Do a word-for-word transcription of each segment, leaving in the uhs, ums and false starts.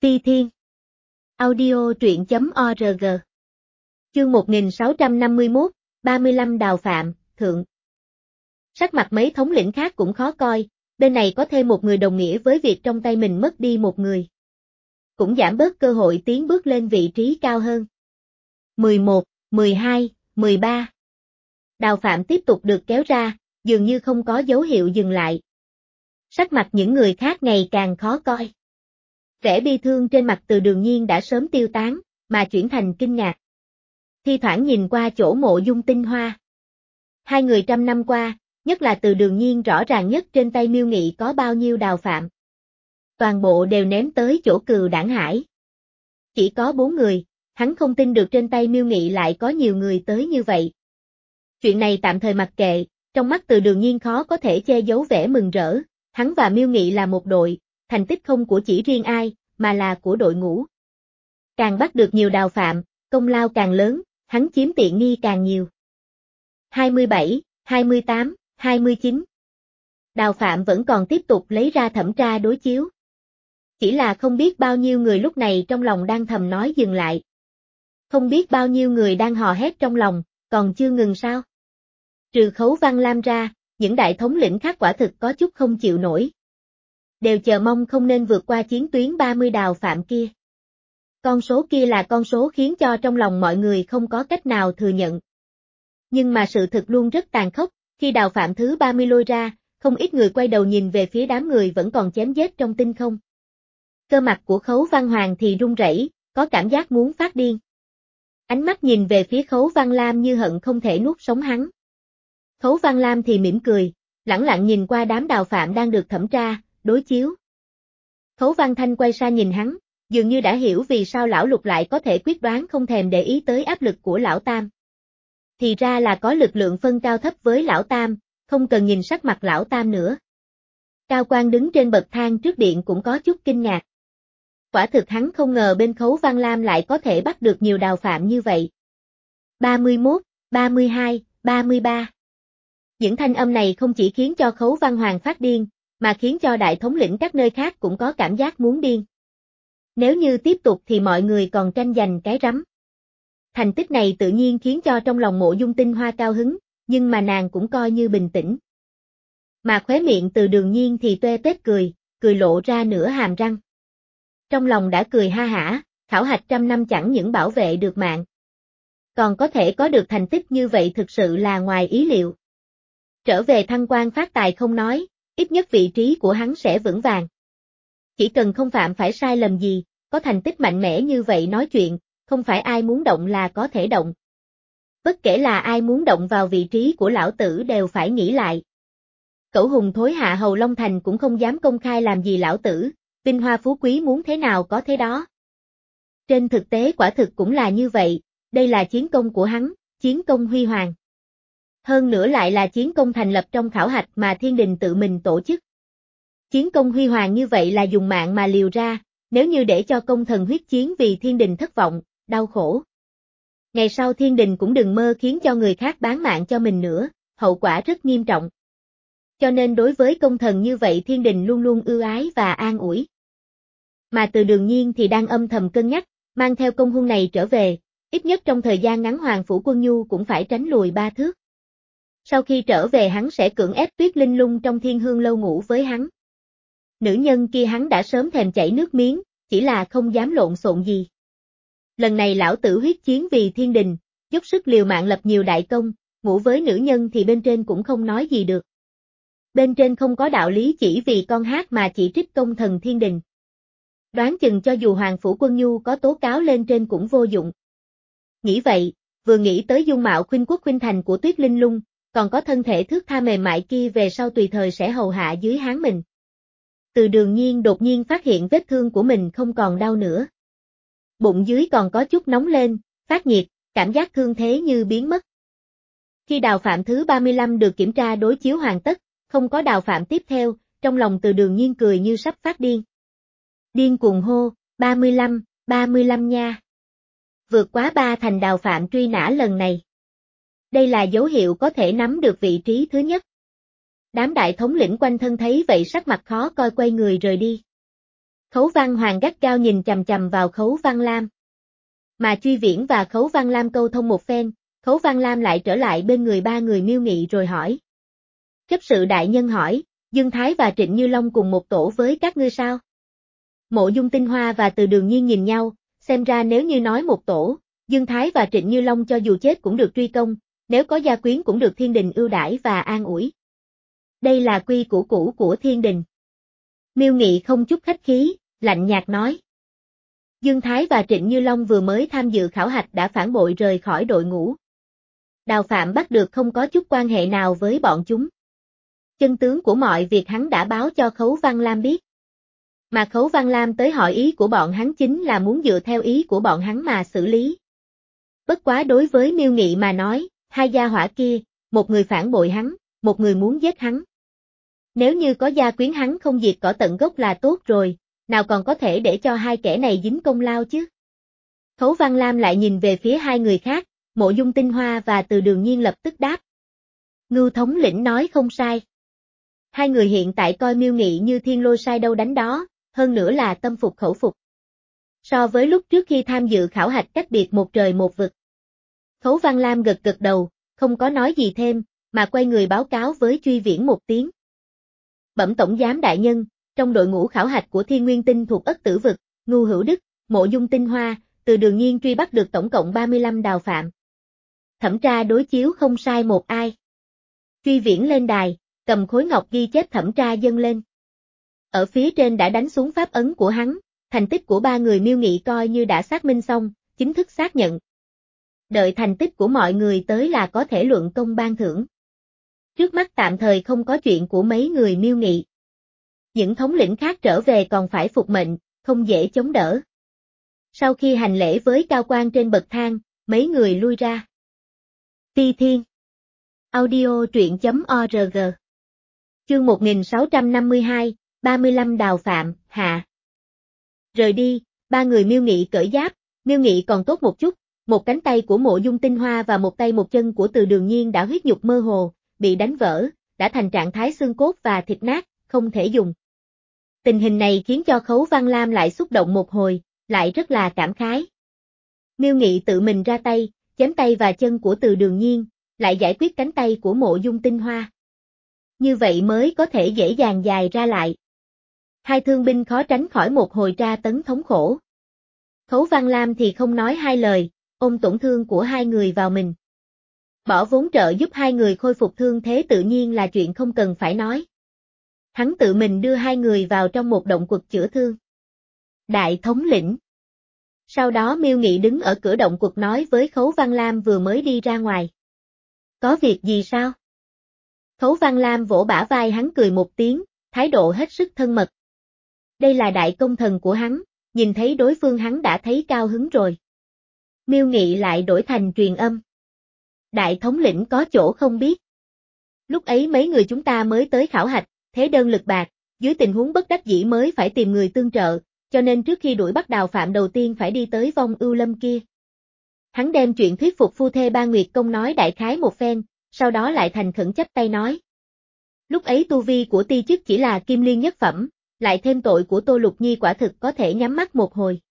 Ti Thiên. Audio truyện chấm org. Chương một nghìn sáu trăm năm mươi mốt, ba mươi lăm Đào Phạm, Thượng. Sắc mặt mấy thống lĩnh khác cũng khó coi, bên này có thêm một người đồng nghĩa với việc trong tay mình mất đi một người. Cũng giảm bớt cơ hội tiến bước lên vị trí cao hơn. mười một, mười hai, mười ba. Đào Phạm tiếp tục được kéo ra, dường như không có dấu hiệu dừng lại. Sắc mặt những người khác ngày càng khó coi. Vẻ bi thương trên mặt Từ Đường Nhiên đã sớm tiêu tán, mà chuyển thành kinh ngạc. Thi thoảng nhìn qua chỗ Mộ Dung Tinh Hoa. Hai người trăm năm qua, nhất là Từ Đường Nhiên rõ ràng nhất trên tay Miêu Nghị có bao nhiêu Đào Phạm. Toàn bộ đều ném tới chỗ Cừu Đản Hải. Chỉ có bốn người, hắn không tin được trên tay Miêu Nghị lại có nhiều người tới như vậy. Chuyện này tạm thời mặc kệ, trong mắt Từ Đường Nhiên khó có thể che giấu vẻ mừng rỡ, hắn và Miêu Nghị là một đội, thành tích không của chỉ riêng ai, mà là của đội ngũ. Càng bắt được nhiều Đào Phạm, công lao càng lớn, hắn chiếm tiện nghi càng nhiều. hai mươi bảy, hai mươi tám, hai mươi chín. Đào Phạm vẫn còn tiếp tục lấy ra thẩm tra đối chiếu. Chỉ là không biết bao nhiêu người lúc này trong lòng đang thầm nói dừng lại. Không biết bao nhiêu người đang hò hét trong lòng, còn chưa ngừng sao? Trừ Khấu Văn Lam ra, những đại thống lĩnh khác quả thực có chút không chịu nổi. Đều chờ mong không nên vượt qua chiến tuyến ba mươi Đào Phạm kia. Con số kia là con số khiến cho trong lòng mọi người không có cách nào thừa nhận. Nhưng mà sự thực luôn rất tàn khốc, khi Đào Phạm thứ ba mươi lôi ra, không ít người quay đầu nhìn về phía đám người vẫn còn chém giết trong tinh không. Cơ mặt của Khấu Văn Hoàng thì run rẩy, có cảm giác muốn phát điên. Ánh mắt nhìn về phía Khấu Văn Lam như hận không thể nuốt sống hắn. Khấu Văn Lam thì mỉm cười, lẳng lặng nhìn qua đám Đào Phạm đang được thẩm tra, đối chiếu. Khấu Văn Thanh quay sang nhìn hắn, dường như đã hiểu vì sao lão Lục lại có thể quyết đoán không thèm để ý tới áp lực của lão Tam. Thì ra là có lực lượng phân cao thấp với lão Tam, không cần nhìn sắc mặt lão Tam nữa. Cao Quang đứng trên bậc thang trước điện cũng có chút kinh ngạc. Quả thực hắn không ngờ bên Khấu Văn Lam lại có thể bắt được nhiều Đào Phạm như vậy. ba mươi mốt, ba mươi hai, ba mươi ba. Những thanh âm này không chỉ khiến cho Khấu Văn Hoàng phát điên, mà khiến cho đại thống lĩnh các nơi khác cũng có cảm giác muốn điên. Nếu như tiếp tục thì mọi người còn tranh giành cái rắm. Thành tích này tự nhiên khiến cho trong lòng Mộ Dung Tinh Hoa cao hứng, nhưng mà nàng cũng coi như bình tĩnh. Mà khóe miệng Từ Đường Nhiên thì toe toét cười, cười lộ ra nửa hàm răng. Trong lòng đã cười ha hả, khảo hạch trăm năm chẳng những bảo vệ được mạng. Còn có thể có được thành tích như vậy thực sự là ngoài ý liệu. Trở về thăng quan phát tài không nói, ít nhất vị trí của hắn sẽ vững vàng. Chỉ cần không phạm phải sai lầm gì, có thành tích mạnh mẽ như vậy nói chuyện, không phải ai muốn động là có thể động. Bất kể là ai muốn động vào vị trí của lão tử đều phải nghĩ lại. Cẩu hùng thối hạ Hầu Long Thành cũng không dám công khai làm gì lão tử, vinh hoa phú quý muốn thế nào có thế đó. Trên thực tế quả thực cũng là như vậy, đây là chiến công của hắn, chiến công huy hoàng. Hơn nữa lại là chiến công thành lập trong khảo hạch mà thiên đình tự mình tổ chức. Chiến công huy hoàng như vậy là dùng mạng mà liều ra, nếu như để cho công thần huyết chiến vì thiên đình thất vọng, đau khổ. Ngày sau thiên đình cũng đừng mơ khiến cho người khác bán mạng cho mình nữa, hậu quả rất nghiêm trọng. Cho nên đối với công thần như vậy thiên đình luôn luôn ưu ái và an ủi. Mà Từ Đường Nhiên thì đang âm thầm cân nhắc, mang theo công hung này trở về, ít nhất trong thời gian ngắn Hoàng Phủ Quân Nhu cũng phải tránh lùi ba thước. Sau khi trở về hắn sẽ cưỡng ép Tuyết Linh Lung trong Thiên Hương Lâu ngủ với hắn. Nữ nhân kia hắn đã sớm thèm chảy nước miếng, chỉ là không dám lộn xộn gì. Lần này lão tử huyết chiến vì thiên đình, dốc sức liều mạng lập nhiều đại công, ngủ với nữ nhân thì bên trên cũng không nói gì được. Bên trên không có đạo lý chỉ vì con hát mà chỉ trích công thần thiên đình. Đoán chừng cho dù Hoàng Phủ Quân Nhu có tố cáo lên trên cũng vô dụng. Nghĩ vậy, vừa nghĩ tới dung mạo khuynh quốc khuynh thành của Tuyết Linh Lung, còn có thân thể thước tha mềm mại kia về sau tùy thời sẽ hầu hạ dưới háng mình. Từ Đường Nhiên đột nhiên phát hiện vết thương của mình không còn đau nữa. Bụng dưới còn có chút nóng lên, phát nhiệt, cảm giác thương thế như biến mất. Khi Đào Phạm thứ ba mươi lăm được kiểm tra đối chiếu hoàn tất, không có Đào Phạm tiếp theo, trong lòng Từ Đường Nhiên cười như sắp phát điên. Điên cuồng hô, ba mươi lăm, ba mươi lăm nha. Vượt quá ba thành Đào Phạm truy nã lần này. Đây là dấu hiệu có thể nắm được vị trí thứ nhất. Đám đại thống lĩnh quanh thân thấy vậy sắc mặt khó coi quay người rời đi. Khấu Văn Hoàng gắt gao nhìn chằm chằm vào Khấu Văn Lam. Mà Truy Viễn và Khấu Văn Lam câu thông một phen, Khấu Văn Lam lại trở lại bên người ba người Miêu Nghị rồi hỏi. Chấp sự đại nhân hỏi, Dương Thái và Trịnh Như Long cùng một tổ với các ngươi sao? Mộ Dung Tinh Hoa và Từ Đường Nhiên nhìn nhau, xem ra nếu như nói một tổ, Dương Thái và Trịnh Như Long cho dù chết cũng được truy công, nếu có gia quyến cũng được thiên đình ưu đãi và an ủi. Đây là quy củ cũ của thiên đình. Miêu Nghị không chút khách khí, lạnh nhạt nói. Dương Thái và Trịnh Như Long vừa mới tham dự khảo hạch đã phản bội rời khỏi đội ngũ. Đào Phạm bắt được không có chút quan hệ nào với bọn chúng. Chân tướng của mọi việc hắn đã báo cho Khấu Văn Lam biết. Mà Khấu Văn Lam tới hỏi ý của bọn hắn chính là muốn dựa theo ý của bọn hắn mà xử lý. Bất quá đối với Miêu Nghị mà nói, hai gia hỏa kia, một người phản bội hắn, một người muốn giết hắn. Nếu như có gia quyến hắn không diệt cỏ tận gốc là tốt rồi, nào còn có thể để cho hai kẻ này dính công lao chứ. Khấu Văn Lam lại nhìn về phía hai người khác, Mộ Dung Tinh Hoa và Từ Đường Nhiên lập tức đáp. Ngưu thống lĩnh nói không sai. Hai người hiện tại coi Miêu Nghị như thiên lôi sai đâu đánh đó, hơn nữa là tâm phục khẩu phục. So với lúc trước khi tham dự khảo hạch cách biệt một trời một vực. Khấu Văn Lam gật gật đầu, không có nói gì thêm, mà quay người báo cáo với Truy Viễn một tiếng. Bẩm tổng giám đại nhân, trong đội ngũ khảo hạch của Thiên Nguyên Tinh thuộc Ất Tử Vực, Ngưu Hữu Đức, Mộ Dung Tinh Hoa, Từ Đường Nhiên truy bắt được tổng cộng ba mươi lăm đào phạm. Thẩm tra đối chiếu không sai một ai. Truy Viễn lên đài, cầm khối ngọc ghi chép thẩm tra dâng lên. Ở phía trên đã đánh xuống pháp ấn của hắn, thành tích của ba người Miêu Nghị coi như đã xác minh xong, chính thức xác nhận. Đợi thành tích của mọi người tới là có thể luận công ban thưởng. Trước mắt tạm thời không có chuyện của mấy người Miêu Nghị. Những thống lĩnh khác trở về còn phải phục mệnh, không dễ chống đỡ. Sau khi hành lễ với cao quan trên bậc thang, mấy người lui ra. Ti Thiên Audio truyện chấm org Chương một nghìn sáu trăm năm mươi hai, ba mươi lăm đào phạm, hạ. Rời đi, ba người Miêu Nghị cởi giáp, Miêu Nghị còn tốt một chút, một cánh tay của Mộ Dung Tinh Hoa và một tay một chân của Từ Đường Nhiên đã huyết nhục mơ hồ, bị đánh vỡ, đã thành trạng thái xương cốt và thịt nát, không thể dùng. Tình hình này khiến cho Khấu Văn Lam lại xúc động một hồi, lại rất là cảm khái. Miêu Nghị tự mình ra tay, chém tay và chân của Từ Đường Nhiên, lại giải quyết cánh tay của Mộ Dung Tinh Hoa. Như vậy mới có thể dễ dàng dài ra lại. Hai thương binh khó tránh khỏi một hồi tra tấn thống khổ. Khấu Văn Lam thì không nói hai lời, ôm tổn thương của hai người vào mình. Bỏ vốn trợ giúp hai người khôi phục thương thế tự nhiên là chuyện không cần phải nói. Hắn tự mình đưa hai người vào trong một động quật chữa thương. Đại thống lĩnh. Sau đó Miêu Nghị đứng ở cửa động quật nói với Khấu Văn Lam vừa mới đi ra ngoài. Có việc gì sao? Khấu Văn Lam vỗ bả vai hắn cười một tiếng, thái độ hết sức thân mật. Đây là đại công thần của hắn, nhìn thấy đối phương hắn đã thấy cao hứng rồi. Miêu Nghị lại đổi thành truyền âm. Đại thống lĩnh có chỗ không biết. Lúc ấy mấy người chúng ta mới tới khảo hạch, thế đơn lực bạc, dưới tình huống bất đắc dĩ mới phải tìm người tương trợ, cho nên trước khi đuổi bắt đào phạm đầu tiên phải đi tới vong ưu lâm kia. Hắn đem chuyện thuyết phục phu thê ba Nguyệt Công nói đại khái một phen, sau đó lại thành khẩn chắp tay nói. Lúc ấy tu vi của ti chức chỉ là kim liên nhất phẩm, lại thêm tội của Tô Lục Nhi quả thực có thể nhắm mắt một hồi.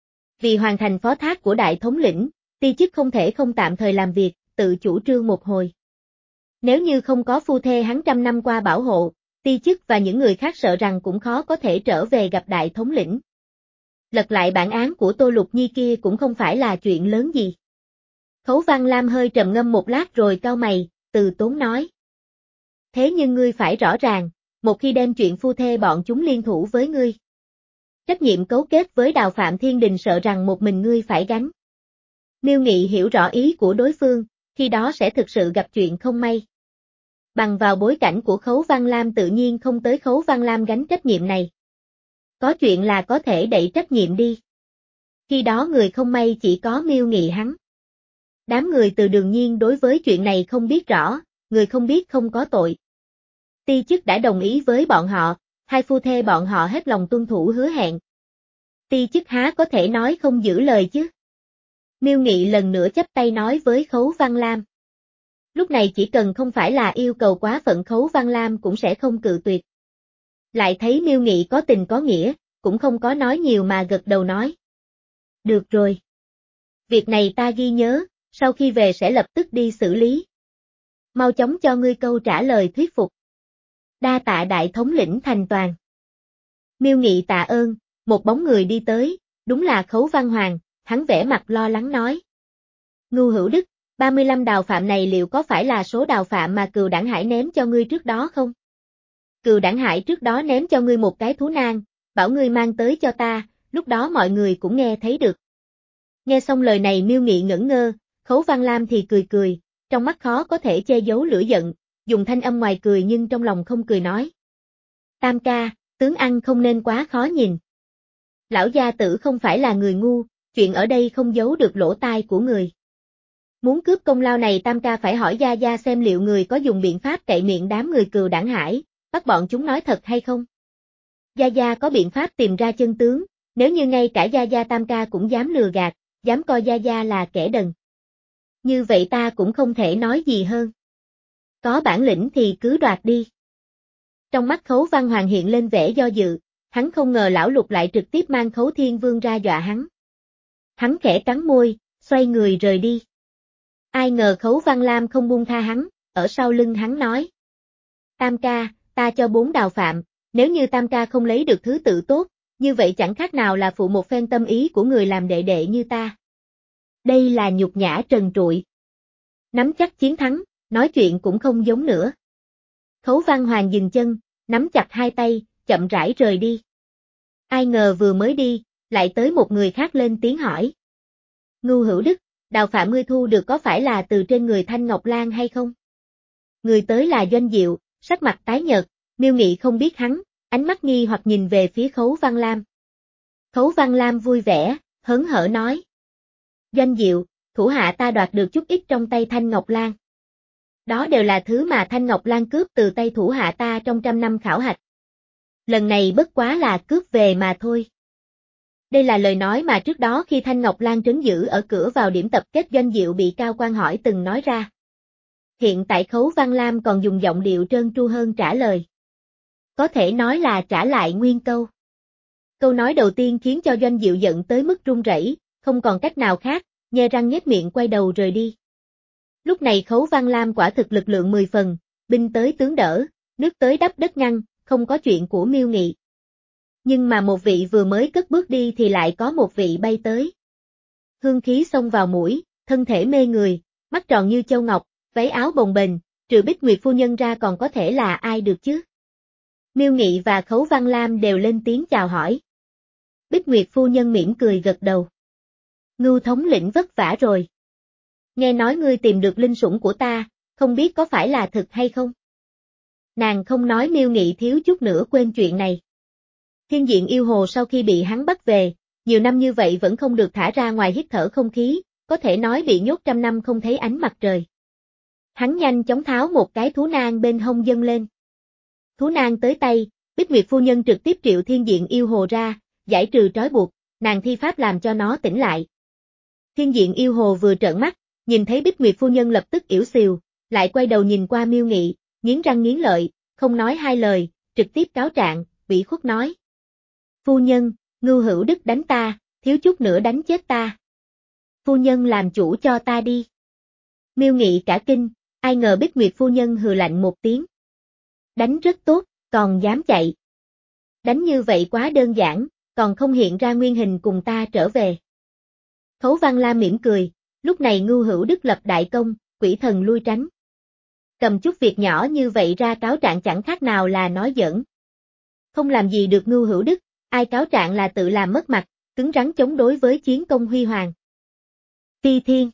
Vì hoàn thành phó thác của đại thống lĩnh, ti chức không thể không tạm thời làm việc, tự chủ trương một hồi. Nếu như không có phu thê hắn trăm năm qua bảo hộ, ti chức và những người khác sợ rằng cũng khó có thể trở về gặp đại thống lĩnh. Lật lại bản án của Tô Lục Nhi kia cũng không phải là chuyện lớn gì. Khấu Văn Lam hơi trầm ngâm một lát rồi cau mày, từ tốn nói. Thế nhưng ngươi phải rõ ràng, một khi đem chuyện phu thê bọn chúng liên thủ với ngươi. Trách nhiệm cấu kết với đào phạm thiên đình sợ rằng một mình ngươi phải gánh. Miêu Nghị hiểu rõ ý của đối phương, khi đó sẽ thực sự gặp chuyện không may. Bằng vào bối cảnh của Khấu Văn Lam tự nhiên không tới Khấu Văn Lam gánh trách nhiệm này. Có chuyện là có thể đẩy trách nhiệm đi. Khi đó người không may chỉ có Miêu Nghị hắn. Đám người Từ Đường Nhiên đối với chuyện này không biết rõ, người không biết không có tội. Ti chức đã đồng ý với bọn họ, hai phu thê bọn họ hết lòng tuân thủ hứa hẹn. Ti chức há có thể nói không giữ lời chứ. Miêu Nghị lần nữa chắp tay nói với Khấu Văn Lam. Lúc này chỉ cần không phải là yêu cầu quá phận Khấu Văn Lam cũng sẽ không cự tuyệt. Lại thấy Miêu Nghị có tình có nghĩa, cũng không có nói nhiều mà gật đầu nói. Được rồi. Việc này ta ghi nhớ, sau khi về sẽ lập tức đi xử lý. Mau chóng cho ngươi câu trả lời thuyết phục. Đa tạ đại thống lĩnh Thành Toàn. Miêu Nghị tạ ơn, một bóng người đi tới, đúng là Khấu Văn Hoàng, hắn vẻ mặt lo lắng nói. Ngưu Hữu Đức, ba mươi lăm đào phạm này liệu có phải là số đào phạm mà Cừu Đản Hải ném cho ngươi trước đó không? Cừu Đản Hải trước đó ném cho ngươi một cái thú nang, bảo ngươi mang tới cho ta, lúc đó mọi người cũng nghe thấy được. Nghe xong lời này Miêu Nghị ngẩn ngơ, Khấu Văn Lam thì cười cười, trong mắt khó có thể che giấu lửa giận, dùng thanh âm ngoài cười nhưng trong lòng không cười nói. Tam ca, tướng ăn không nên quá khó nhìn. Lão gia tử không phải là người ngu, chuyện ở đây không giấu được lỗ tai của người. Muốn cướp công lao này Tam ca phải hỏi Gia Gia xem liệu người có dùng biện pháp cậy miệng đám người Cừu Đản Hải, bắt bọn chúng nói thật hay không. Gia Gia có biện pháp tìm ra chân tướng, nếu như ngay cả Gia Gia Tam ca cũng dám lừa gạt, dám coi Gia Gia là kẻ đần. Như vậy ta cũng không thể nói gì hơn. Có bản lĩnh thì cứ đoạt đi. Trong mắt Khấu Văn Hoàng hiện lên vẻ do dự, hắn không ngờ lão Lục lại trực tiếp mang Khấu Thiên Vương ra dọa hắn. Hắn khẽ cắn môi, xoay người rời đi. Ai ngờ Khấu Văn Lam không buông tha hắn, ở sau lưng hắn nói. Tam ca, ta cho bốn đào phạm, nếu như Tam ca không lấy được thứ tự tốt, như vậy chẳng khác nào là phụ một phen tâm ý của người làm đệ đệ như ta. Đây là nhục nhã trần trụi. Nắm chắc chiến thắng, nói chuyện cũng không giống nữa. Khấu Văn Hoàng dừng chân, nắm chặt hai tay, chậm rãi rời đi. Ai ngờ vừa mới đi, lại tới một người khác lên tiếng hỏi. Ngưu Hữu Đức, đào phạm ngươi thu được có phải là từ trên người Thanh Ngọc Lan hay không? Người tới là Doanh Diệu, sắc mặt tái nhợt, Miêu Nghị không biết hắn, ánh mắt nghi hoặc nhìn về phía Khấu Văn Lam. Khấu Văn Lam vui vẻ, hớn hở nói. Doanh Diệu, thủ hạ ta đoạt được chút ít trong tay Thanh Ngọc Lan. Đó đều là thứ mà Thanh Ngọc Lan cướp từ tay thủ hạ ta trong trăm năm khảo hạch. Lần này bất quá là cướp về mà thôi. Đây là lời nói mà trước đó khi Thanh Ngọc Lan trấn giữ ở cửa vào điểm tập kết Doanh Diệu bị Cao Quan hỏi từng nói ra. Hiện tại Khấu Văn Lam còn dùng giọng điệu trơn tru hơn trả lời. Có thể nói là trả lại nguyên câu. Câu nói đầu tiên khiến cho Doanh Diệu giận tới mức run rẩy, không còn cách nào khác, nhe răng nhếch miệng quay đầu rời đi. Lúc này Khấu Văn Lam quả thực lực lượng mười phần, binh tới tướng đỡ, nước tới đắp đất ngăn, không có chuyện của Miêu Nghị. Nhưng mà một vị vừa mới cất bước đi thì lại có một vị bay tới. Hương khí xông vào mũi, thân thể mê người, mắt tròn như châu ngọc, váy áo bồng bềnh, trừ Bích Nguyệt phu nhân ra còn có thể là ai được chứ? Miêu Nghị và Khấu Văn Lam đều lên tiếng chào hỏi. Bích Nguyệt phu nhân mỉm cười gật đầu. Ngưu thống lĩnh vất vả rồi. Nghe nói ngươi tìm được linh sủng của ta, không biết có phải là thực hay không? Nàng không nói Miêu Nghị thiếu chút nữa quên chuyện này. Thiên diện yêu hồ sau khi bị hắn bắt về, nhiều năm như vậy vẫn không được thả ra ngoài hít thở không khí, có thể nói bị nhốt trăm năm không thấy ánh mặt trời. Hắn nhanh chóng tháo một cái thú nang bên hông dâng lên. Thú nang tới tay, Bích Nguyệt phu nhân trực tiếp triệu thiên diện yêu hồ ra, giải trừ trói buộc, nàng thi pháp làm cho nó tỉnh lại. Thiên diện yêu hồ vừa trợn mắt, nhìn thấy Bích Nguyệt phu nhân lập tức ỉu xìu, lại quay đầu nhìn qua Miêu Nghị, nghiến răng nghiến lợi, không nói hai lời, trực tiếp cáo trạng, ủy khuất nói. Phu nhân, Ngưu Hữu Đức đánh ta, thiếu chút nữa đánh chết ta. Phu nhân làm chủ cho ta đi. Miêu Nghị cả kinh, ai ngờ Bích Nguyệt phu nhân hừ lạnh một tiếng. Đánh rất tốt, còn dám chạy. Đánh như vậy quá đơn giản, còn không hiện ra nguyên hình cùng ta trở về. Khấu Văn Lam mỉm cười, lúc này Ngưu Hữu Đức lập đại công, quỷ thần lui tránh. Cầm chút việc nhỏ như vậy ra cáo trạng chẳng khác nào là nói giỡn. Không làm gì được Ngưu Hữu Đức, ai cáo trạng là tự làm mất mặt, cứng rắn chống đối với chiến công huy hoàng. Phi Thiên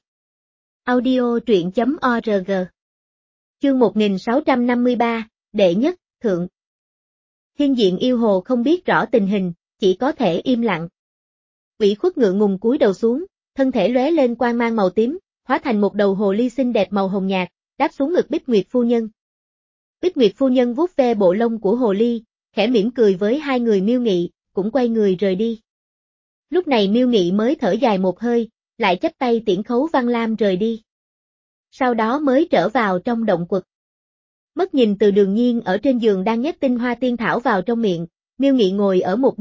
Audio truyện chấm org Chương một nghìn sáu trăm năm mươi ba, Đệ nhất, Thượng. Thiên diện yêu hồ không biết rõ tình hình, chỉ có thể im lặng. Ủy khuất ngượng ngùng cúi đầu xuống, thân thể lóe lên quang mang màu tím, hóa thành một đầu hồ ly xinh đẹp màu hồng nhạt, đáp xuống ngực Bích Nguyệt phu nhân. Bích Nguyệt phu nhân vuốt ve bộ lông của hồ ly, khẽ mỉm cười với hai người Miêu Nghị, cũng quay người rời đi. Lúc này Miêu Nghị mới thở dài một hơi, lại chắp tay tiễn Khấu Văn Lam rời đi. Sau đó mới trở vào trong động quật. Mất nhìn từ Đường Nhiên ở trên giường đang nhét tinh hoa tiên thảo vào trong miệng, Miêu Nghị ngồi ở một bên,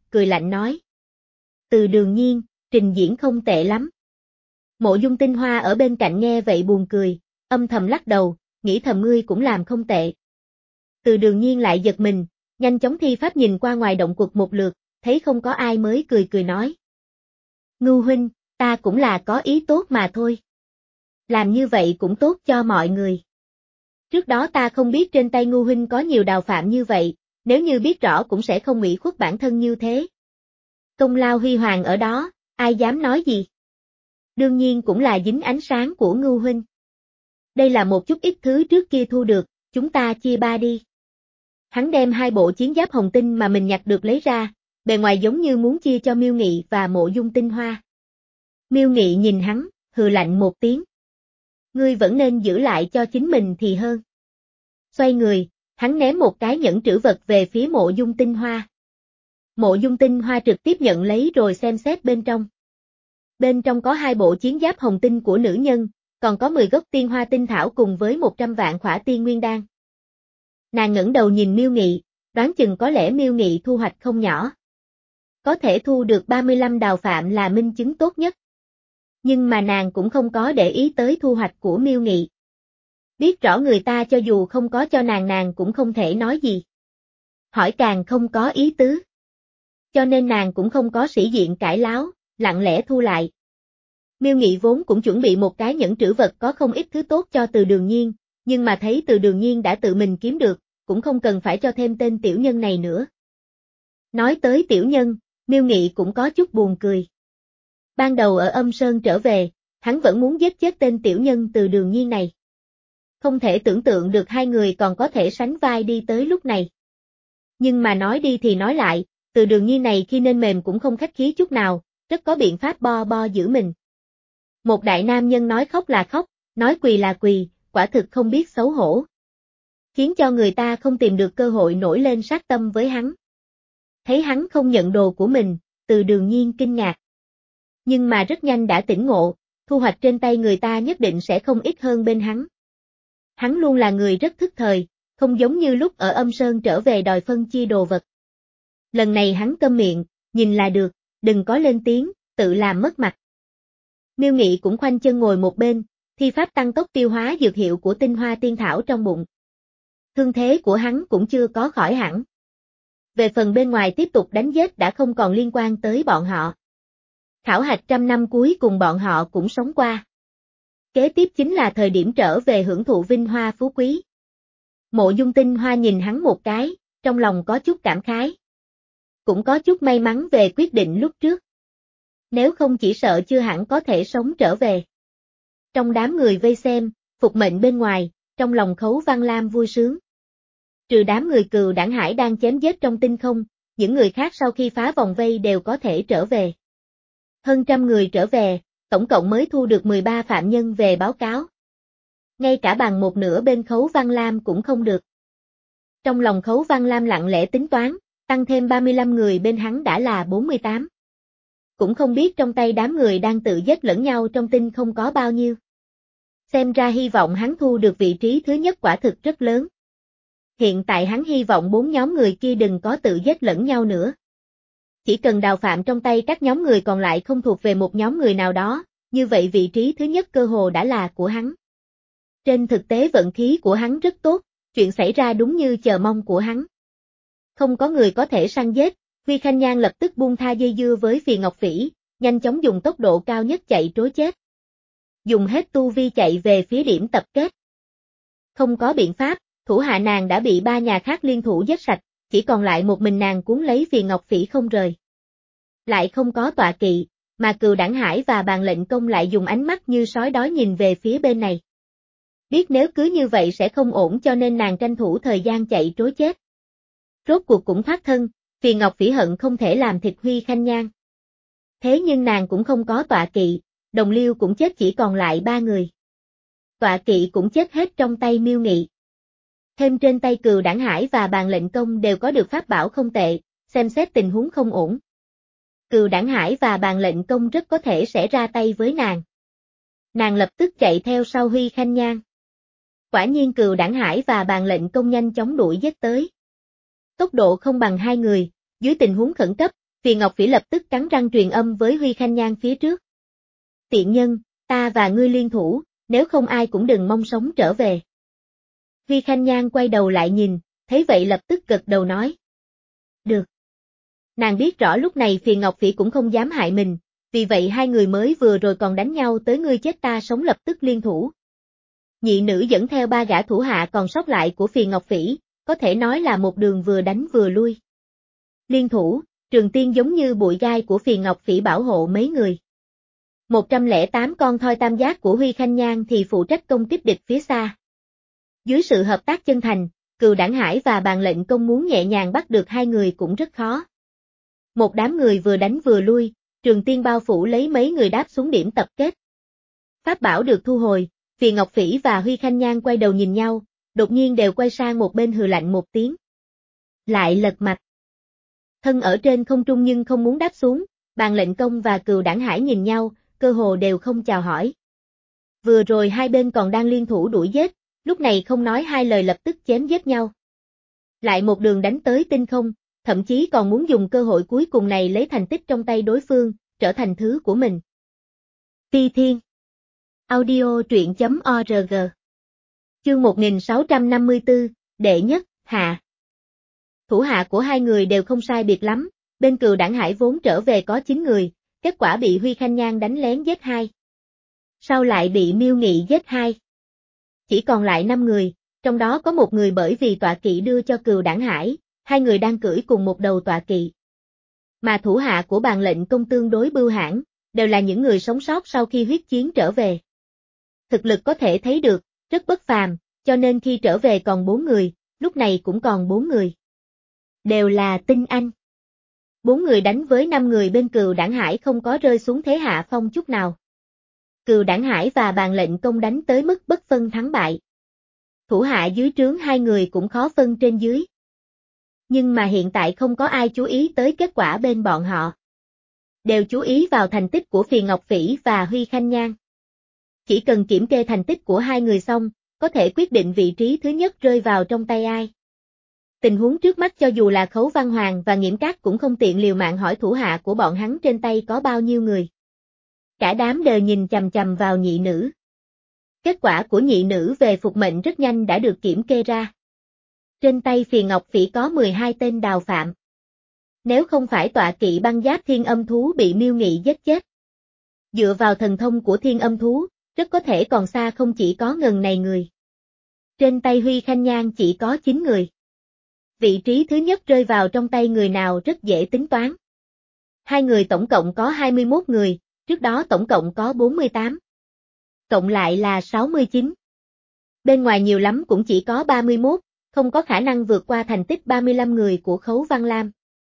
cười lạnh nói. Từ Đường Nhiên, trình diễn không tệ lắm. Mộ Dung Tinh Hoa ở bên cạnh nghe vậy buồn cười, âm thầm lắc đầu, nghĩ thầm ngươi cũng làm không tệ. Từ Đường Nhiên lại giật mình, nhanh chóng thi pháp nhìn qua ngoài động quật một lượt, thấy không có ai mới cười cười nói. Ngưu huynh, ta cũng là có ý tốt mà thôi. Làm như vậy cũng tốt cho mọi người. Trước đó ta không biết trên tay Ngưu huynh có nhiều đào phạm như vậy, nếu như biết rõ cũng sẽ không ủy khuất bản thân như thế. Công lao huy hoàng ở đó, ai dám nói gì? Đương nhiên cũng là dính ánh sáng của Ngưu huynh. Đây là một chút ít thứ trước kia thu được, chúng ta chia ba đi. Hắn đem hai bộ chiến giáp hồng tinh mà mình nhặt được lấy ra, bề ngoài giống như muốn chia cho Miêu Nghị và Mộ Dung Tinh Hoa. Miêu Nghị nhìn hắn, hừ lạnh một tiếng. Ngươi vẫn nên giữ lại cho chính mình thì hơn. Xoay người, hắn ném một cái nhẫn trữ vật về phía Mộ Dung Tinh Hoa. Mộ Dung Tinh Hoa trực tiếp nhận lấy rồi xem xét bên trong. Bên trong có hai bộ chiến giáp hồng tinh của nữ nhân, còn có mười gốc tiên hoa tinh thảo cùng với một trăm vạn khỏa tiên nguyên đan. Nàng ngẩng đầu nhìn Miêu Nghị, đoán chừng có lẽ Miêu Nghị thu hoạch không nhỏ. Có thể thu được ba mươi lăm đào phạm là minh chứng tốt nhất. Nhưng mà nàng cũng không có để ý tới thu hoạch của Miêu Nghị. Biết rõ người ta cho dù không có cho nàng nàng cũng không thể nói gì. Hỏi càng không có ý tứ. Cho nên nàng cũng không có sĩ diện cãi láo, lặng lẽ thu lại. Miêu Nghị vốn cũng chuẩn bị một cái nhẫn trữ vật có không ít thứ tốt cho Từ Đường Nhiên, nhưng mà thấy Từ Đường Nhiên đã tự mình kiếm được, cũng không cần phải cho thêm tên tiểu nhân này nữa. Nói tới tiểu nhân, Miêu Nghị cũng có chút buồn cười. Ban đầu ở Âm Sơn trở về, hắn vẫn muốn giết chết tên tiểu nhân Từ Đường Nhiên này. Không thể tưởng tượng được hai người còn có thể sánh vai đi tới lúc này. Nhưng mà nói đi thì nói lại, Từ Đường Nhiên này khi nên mềm cũng không khách khí chút nào, rất có biện pháp bo bo giữ mình. Một đại nam nhân nói khóc là khóc, nói quỳ là quỳ, quả thực không biết xấu hổ. Khiến cho người ta không tìm được cơ hội nổi lên sát tâm với hắn. Thấy hắn không nhận đồ của mình, Từ Đường Nhiên kinh ngạc. Nhưng mà rất nhanh đã tỉnh ngộ, thu hoạch trên tay người ta nhất định sẽ không ít hơn bên hắn. Hắn luôn là người rất thức thời, không giống như lúc ở Âm Sơn trở về đòi phân chia đồ vật. Lần này hắn câm miệng, nhìn là được, đừng có lên tiếng, tự làm mất mặt. Miêu Nghị cũng khoanh chân ngồi một bên, thi pháp tăng tốc tiêu hóa dược hiệu của tinh hoa tiên thảo trong bụng. Thương thế của hắn cũng chưa có khỏi hẳn. Về phần bên ngoài tiếp tục đánh giết đã không còn liên quan tới bọn họ. Khảo hạch trăm năm cuối cùng bọn họ cũng sống qua. Kế tiếp chính là thời điểm trở về hưởng thụ vinh hoa phú quý. Mộ Dung Tinh Hoa nhìn hắn một cái, trong lòng có chút cảm khái. Cũng có chút may mắn về quyết định lúc trước. Nếu không chỉ sợ chưa hẳn có thể sống trở về. Trong đám người vây xem, phục mệnh bên ngoài, trong lòng Khấu Văn Lam vui sướng. Trừ đám người Cừu Đảng Hải đang chém giết trong tinh không, những người khác sau khi phá vòng vây đều có thể trở về. Hơn trăm người trở về, tổng cộng mới thu được mười ba phạm nhân về báo cáo. Ngay cả bằng một nửa bên Khấu Văn Lam cũng không được. Trong lòng Khấu Văn Lam lặng lẽ tính toán, tăng thêm ba mươi lăm người bên hắn đã là bốn mươi tám. Cũng không biết trong tay đám người đang tự giết lẫn nhau trong tinh không có bao nhiêu. Xem ra hy vọng hắn thu được vị trí thứ nhất quả thực rất lớn. Hiện tại hắn hy vọng bốn nhóm người kia đừng có tự giết lẫn nhau nữa. Chỉ cần đào phạm trong tay các nhóm người còn lại không thuộc về một nhóm người nào đó, như vậy vị trí thứ nhất cơ hồ đã là của hắn. Trên thực tế vận khí của hắn rất tốt, chuyện xảy ra đúng như chờ mong của hắn. Không có người có thể săn giết, Vi Khanh Nhan lập tức buông tha dây dưa với Phì Ngọc Phỉ, nhanh chóng dùng tốc độ cao nhất chạy trối chết. Dùng hết tu vi chạy về phía điểm tập kết. Không có biện pháp, thủ hạ nàng đã bị ba nhà khác liên thủ giết sạch, chỉ còn lại một mình nàng cuốn lấy Phì Ngọc Phỉ không rời. Lại không có tọa kỵ, mà Cừu Đảng Hải và Bàn Lệnh Công lại dùng ánh mắt như sói đói nhìn về phía bên này. Biết nếu cứ như vậy sẽ không ổn cho nên nàng tranh thủ thời gian chạy trối chết. Rốt cuộc cũng thoát thân, Phì Ngọc Phỉ hận không thể làm thịt Huy Khanh Nhan. Thế nhưng nàng cũng không có tọa kỵ, đồng liêu cũng chết chỉ còn lại ba người. Tọa kỵ cũng chết hết trong tay Miêu Nghị. Thêm trên tay Cừu Đảng Hải và Bàn Lệnh Công đều có được pháp bảo không tệ, xem xét tình huống không ổn. Cừu Đảng Hải và Bàn Lệnh Công rất có thể sẽ ra tay với nàng. Nàng lập tức chạy theo sau Huy Khanh Nhan. Quả nhiên Cừu Đảng Hải và Bàn Lệnh Công nhanh chóng đuổi giết tới. Tốc độ không bằng hai người, dưới tình huống khẩn cấp, Phì Ngọc Phỉ lập tức cắn răng truyền âm với Huy Khanh Nhan phía trước. Tiện nhân, ta và ngươi liên thủ, nếu không ai cũng đừng mong sống trở về. Huy Khanh Nhan quay đầu lại nhìn, thấy vậy lập tức gật đầu nói. Được. Nàng biết rõ lúc này Phì Ngọc Phỉ cũng không dám hại mình, vì vậy hai người mới vừa rồi còn đánh nhau tới ngươi chết ta sống lập tức liên thủ. Nhị nữ dẫn theo ba gã thủ hạ còn sót lại của Phì Ngọc Phỉ, có thể nói là một đường vừa đánh vừa lui. Liên thủ, Trường Tiên giống như bụi gai của Phì Ngọc Phỉ bảo hộ mấy người. một trăm lẻ tám con thoi tam giác của Huy Khanh Nhan thì phụ trách công kích địch phía xa. Dưới sự hợp tác chân thành, Cừu Đảng Hải và Bàn Lệnh Công muốn nhẹ nhàng bắt được hai người cũng rất khó. Một đám người vừa đánh vừa lui, Trường Tiên bao phủ lấy mấy người đáp xuống điểm tập kết. Pháp bảo được thu hồi, Phì Ngọc Phỉ và Huy Khanh Nhan quay đầu nhìn nhau, đột nhiên đều quay sang một bên hừ lạnh một tiếng. Lại lật mặt. Thân ở trên không trung nhưng không muốn đáp xuống, Bàn Lệnh Công và Cừu Đảng Hải nhìn nhau, cơ hồ đều không chào hỏi. Vừa rồi hai bên còn đang liên thủ đuổi giết, lúc này không nói hai lời lập tức chém giết nhau. Lại một đường đánh tới tinh không, thậm chí còn muốn dùng cơ hội cuối cùng này lấy thành tích trong tay đối phương, trở thành thứ của mình. Phi Thiên Audio truyện chấm org Chương một nghìn sáu trăm năm mươi tư, Đệ Nhất, Hạ. Thủ hạ của hai người đều không sai biệt lắm, bên Cừu Đảng Hải vốn trở về có chín người, kết quả bị Huy Khanh Nhan đánh lén giết hai. Sau lại bị Miêu Nghị giết hai. Chỉ còn lại năm người, trong đó có một người bởi vì tọa kỵ đưa cho Cừu Đảng Hải, hai người đang cưỡi cùng một đầu tọa kỵ. Mà thủ hạ của Bàn Lệnh Công tương đối bưu hãn, đều là những người sống sót sau khi huyết chiến trở về. Thực lực có thể thấy được, rất bất phàm, cho nên khi trở về còn bốn người, lúc này cũng còn bốn người. Đều là tinh anh. Bốn người đánh với năm người bên Cừu Đảng Hải không có rơi xuống thế hạ phong chút nào. Cừu Đảng Hải và Bàn Lệnh Công đánh tới mức bất phân thắng bại. Thủ hạ dưới trướng hai người cũng khó phân trên dưới. Nhưng mà hiện tại không có ai chú ý tới kết quả bên bọn họ. Đều chú ý vào thành tích của Phì Ngọc Phỉ và Huy Khanh Nhan. Chỉ cần kiểm kê thành tích của hai người xong, có thể quyết định vị trí thứ nhất rơi vào trong tay ai. Tình huống trước mắt cho dù là Khấu Văn Hoàng và Nghiễm Cát cũng không tiện liều mạng hỏi thủ hạ của bọn hắn trên tay có bao nhiêu người. Cả đám đều nhìn chằm chằm vào nhị nữ. Kết quả của nhị nữ về phục mệnh rất nhanh đã được kiểm kê ra. Trên tay Phì Ngọc Phỉ có mười hai tên đào phạm. Nếu không phải tọa kỵ băng giáp thiên âm thú bị Miêu Nghị giết chết. Dựa vào thần thông của thiên âm thú, rất có thể còn xa không chỉ có ngần này người. Trên tay Huy Khanh Nhan chỉ có chín người. Vị trí thứ nhất rơi vào trong tay người nào rất dễ tính toán. Hai người tổng cộng có hai mươi mốt người, trước đó tổng cộng có bốn mươi tám. Cộng lại là sáu mươi chín. Bên ngoài nhiều lắm cũng chỉ có ba mươi mốt, không có khả năng vượt qua thành tích ba mươi lăm người của Khấu Văn Lam.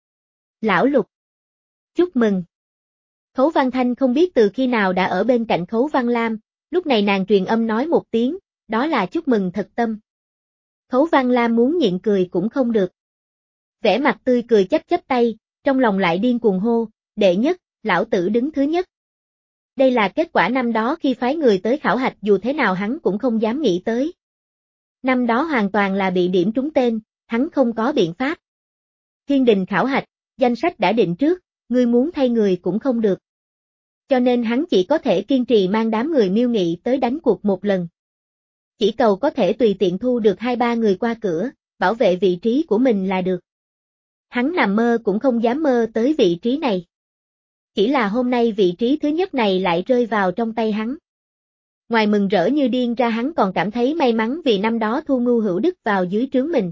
Lão Lục. Chúc mừng. Khấu Văn Thanh không biết từ khi nào đã ở bên cạnh Khấu Văn Lam, lúc này nàng truyền âm nói một tiếng, đó là chúc mừng thật tâm. Khấu Văn Lam muốn nhịn cười cũng không được. Vẻ mặt tươi cười chấp chấp tay, trong lòng lại điên cuồng hô, đệ nhất, lão tử đứng thứ nhất. Đây là kết quả năm đó khi phái người tới khảo hạch dù thế nào hắn cũng không dám nghĩ tới. Năm đó hoàn toàn là bị điểm trúng tên, hắn không có biện pháp. Thiên đình khảo hạch, danh sách đã định trước, ngươi muốn thay người cũng không được. Cho nên hắn chỉ có thể kiên trì mang đám người Miêu Nghị tới đánh cuộc một lần. Chỉ cầu có thể tùy tiện thu được hai ba người qua cửa, bảo vệ vị trí của mình là được. Hắn nằm mơ cũng không dám mơ tới vị trí này. Chỉ là hôm nay vị trí thứ nhất này lại rơi vào trong tay hắn. Ngoài mừng rỡ như điên ra hắn còn cảm thấy may mắn vì năm đó thu Ngưu Hữu Đức vào dưới trướng mình.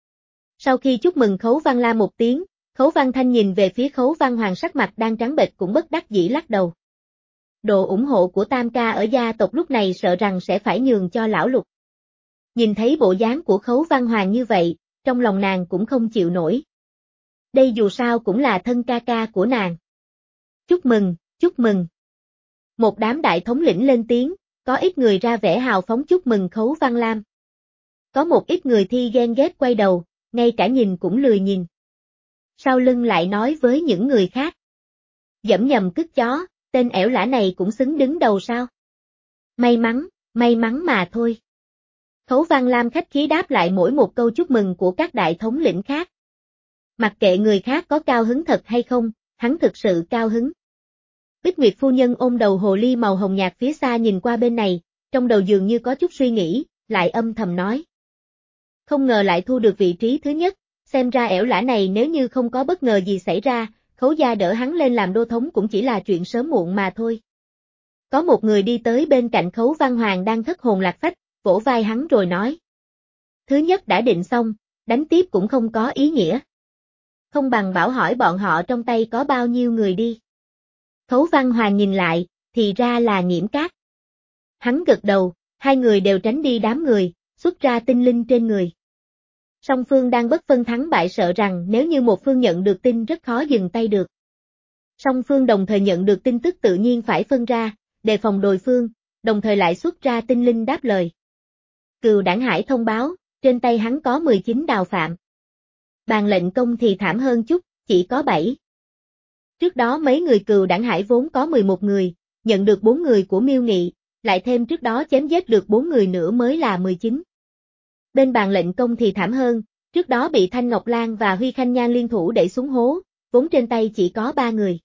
Sau khi chúc mừng Khấu Văn La một tiếng, Khấu Văn Thanh nhìn về phía Khấu Văn Hoàng sắc mặt đang trắng bệch cũng bất đắc dĩ lắc đầu. Độ ủng hộ của Tam ca ở gia tộc lúc này sợ rằng sẽ phải nhường cho lão Lục. Nhìn thấy bộ dáng của Khấu Văn Hoàng như vậy, trong lòng nàng cũng không chịu nổi. Đây dù sao cũng là thân ca ca của nàng. Chúc mừng, chúc mừng. Một đám đại thống lĩnh lên tiếng, có ít người ra vẻ hào phóng chúc mừng Khấu Văn Lam. Có một ít người thi ghen ghét quay đầu, ngay cả nhìn cũng lười nhìn. Sau lưng lại nói với những người khác. Dẫm nhầm cứt chó, tên ẻo lả này cũng xứng đứng đầu sao? May mắn, may mắn mà thôi. Khấu Văn Lam khách khí đáp lại mỗi một câu chúc mừng của các đại thống lĩnh khác. Mặc kệ người khác có cao hứng thật hay không, hắn thực sự cao hứng. Bích Nguyệt phu nhân ôm đầu hồ ly màu hồng nhạt phía xa nhìn qua bên này, trong đầu dường như có chút suy nghĩ, lại âm thầm nói. Không ngờ lại thu được vị trí thứ nhất, xem ra ẻo lã này nếu như không có bất ngờ gì xảy ra, Khấu gia đỡ hắn lên làm đô thống cũng chỉ là chuyện sớm muộn mà thôi. Có một người đi tới bên cạnh Khấu Văn Hoàng đang thất hồn lạc phách, vỗ vai hắn rồi nói. Thứ nhất đã định xong, đánh tiếp cũng không có ý nghĩa. Không bằng bảo hỏi bọn họ trong tay có bao nhiêu người đi. Khấu Văn Hoàng nhìn lại, thì ra là Nghiễm Cát. Hắn gật đầu, hai người đều tránh đi đám người, xuất ra tinh linh trên người. Song phương đang bất phân thắng bại sợ rằng nếu như một phương nhận được tin rất khó dừng tay được. Song phương đồng thời nhận được tin tức tự nhiên phải phân ra, đề phòng đối phương, đồng thời lại xuất ra tinh linh đáp lời. Cừu Đảng Hải thông báo, trên tay hắn có mười chín đào phạm. Bàn lệnh công thì thảm hơn chút, chỉ có bảy. Trước đó mấy người Cừu Đảng Hải vốn có mười một người, nhận được bốn người của Miêu Nghị, lại thêm trước đó chém giết được bốn người nữa mới là mười chín. Bên bàn lệnh công thì thảm hơn, trước đó bị Thanh Ngọc Lan và Huy Khanh Nhan liên thủ đẩy xuống hố, vốn trên tay chỉ có ba người.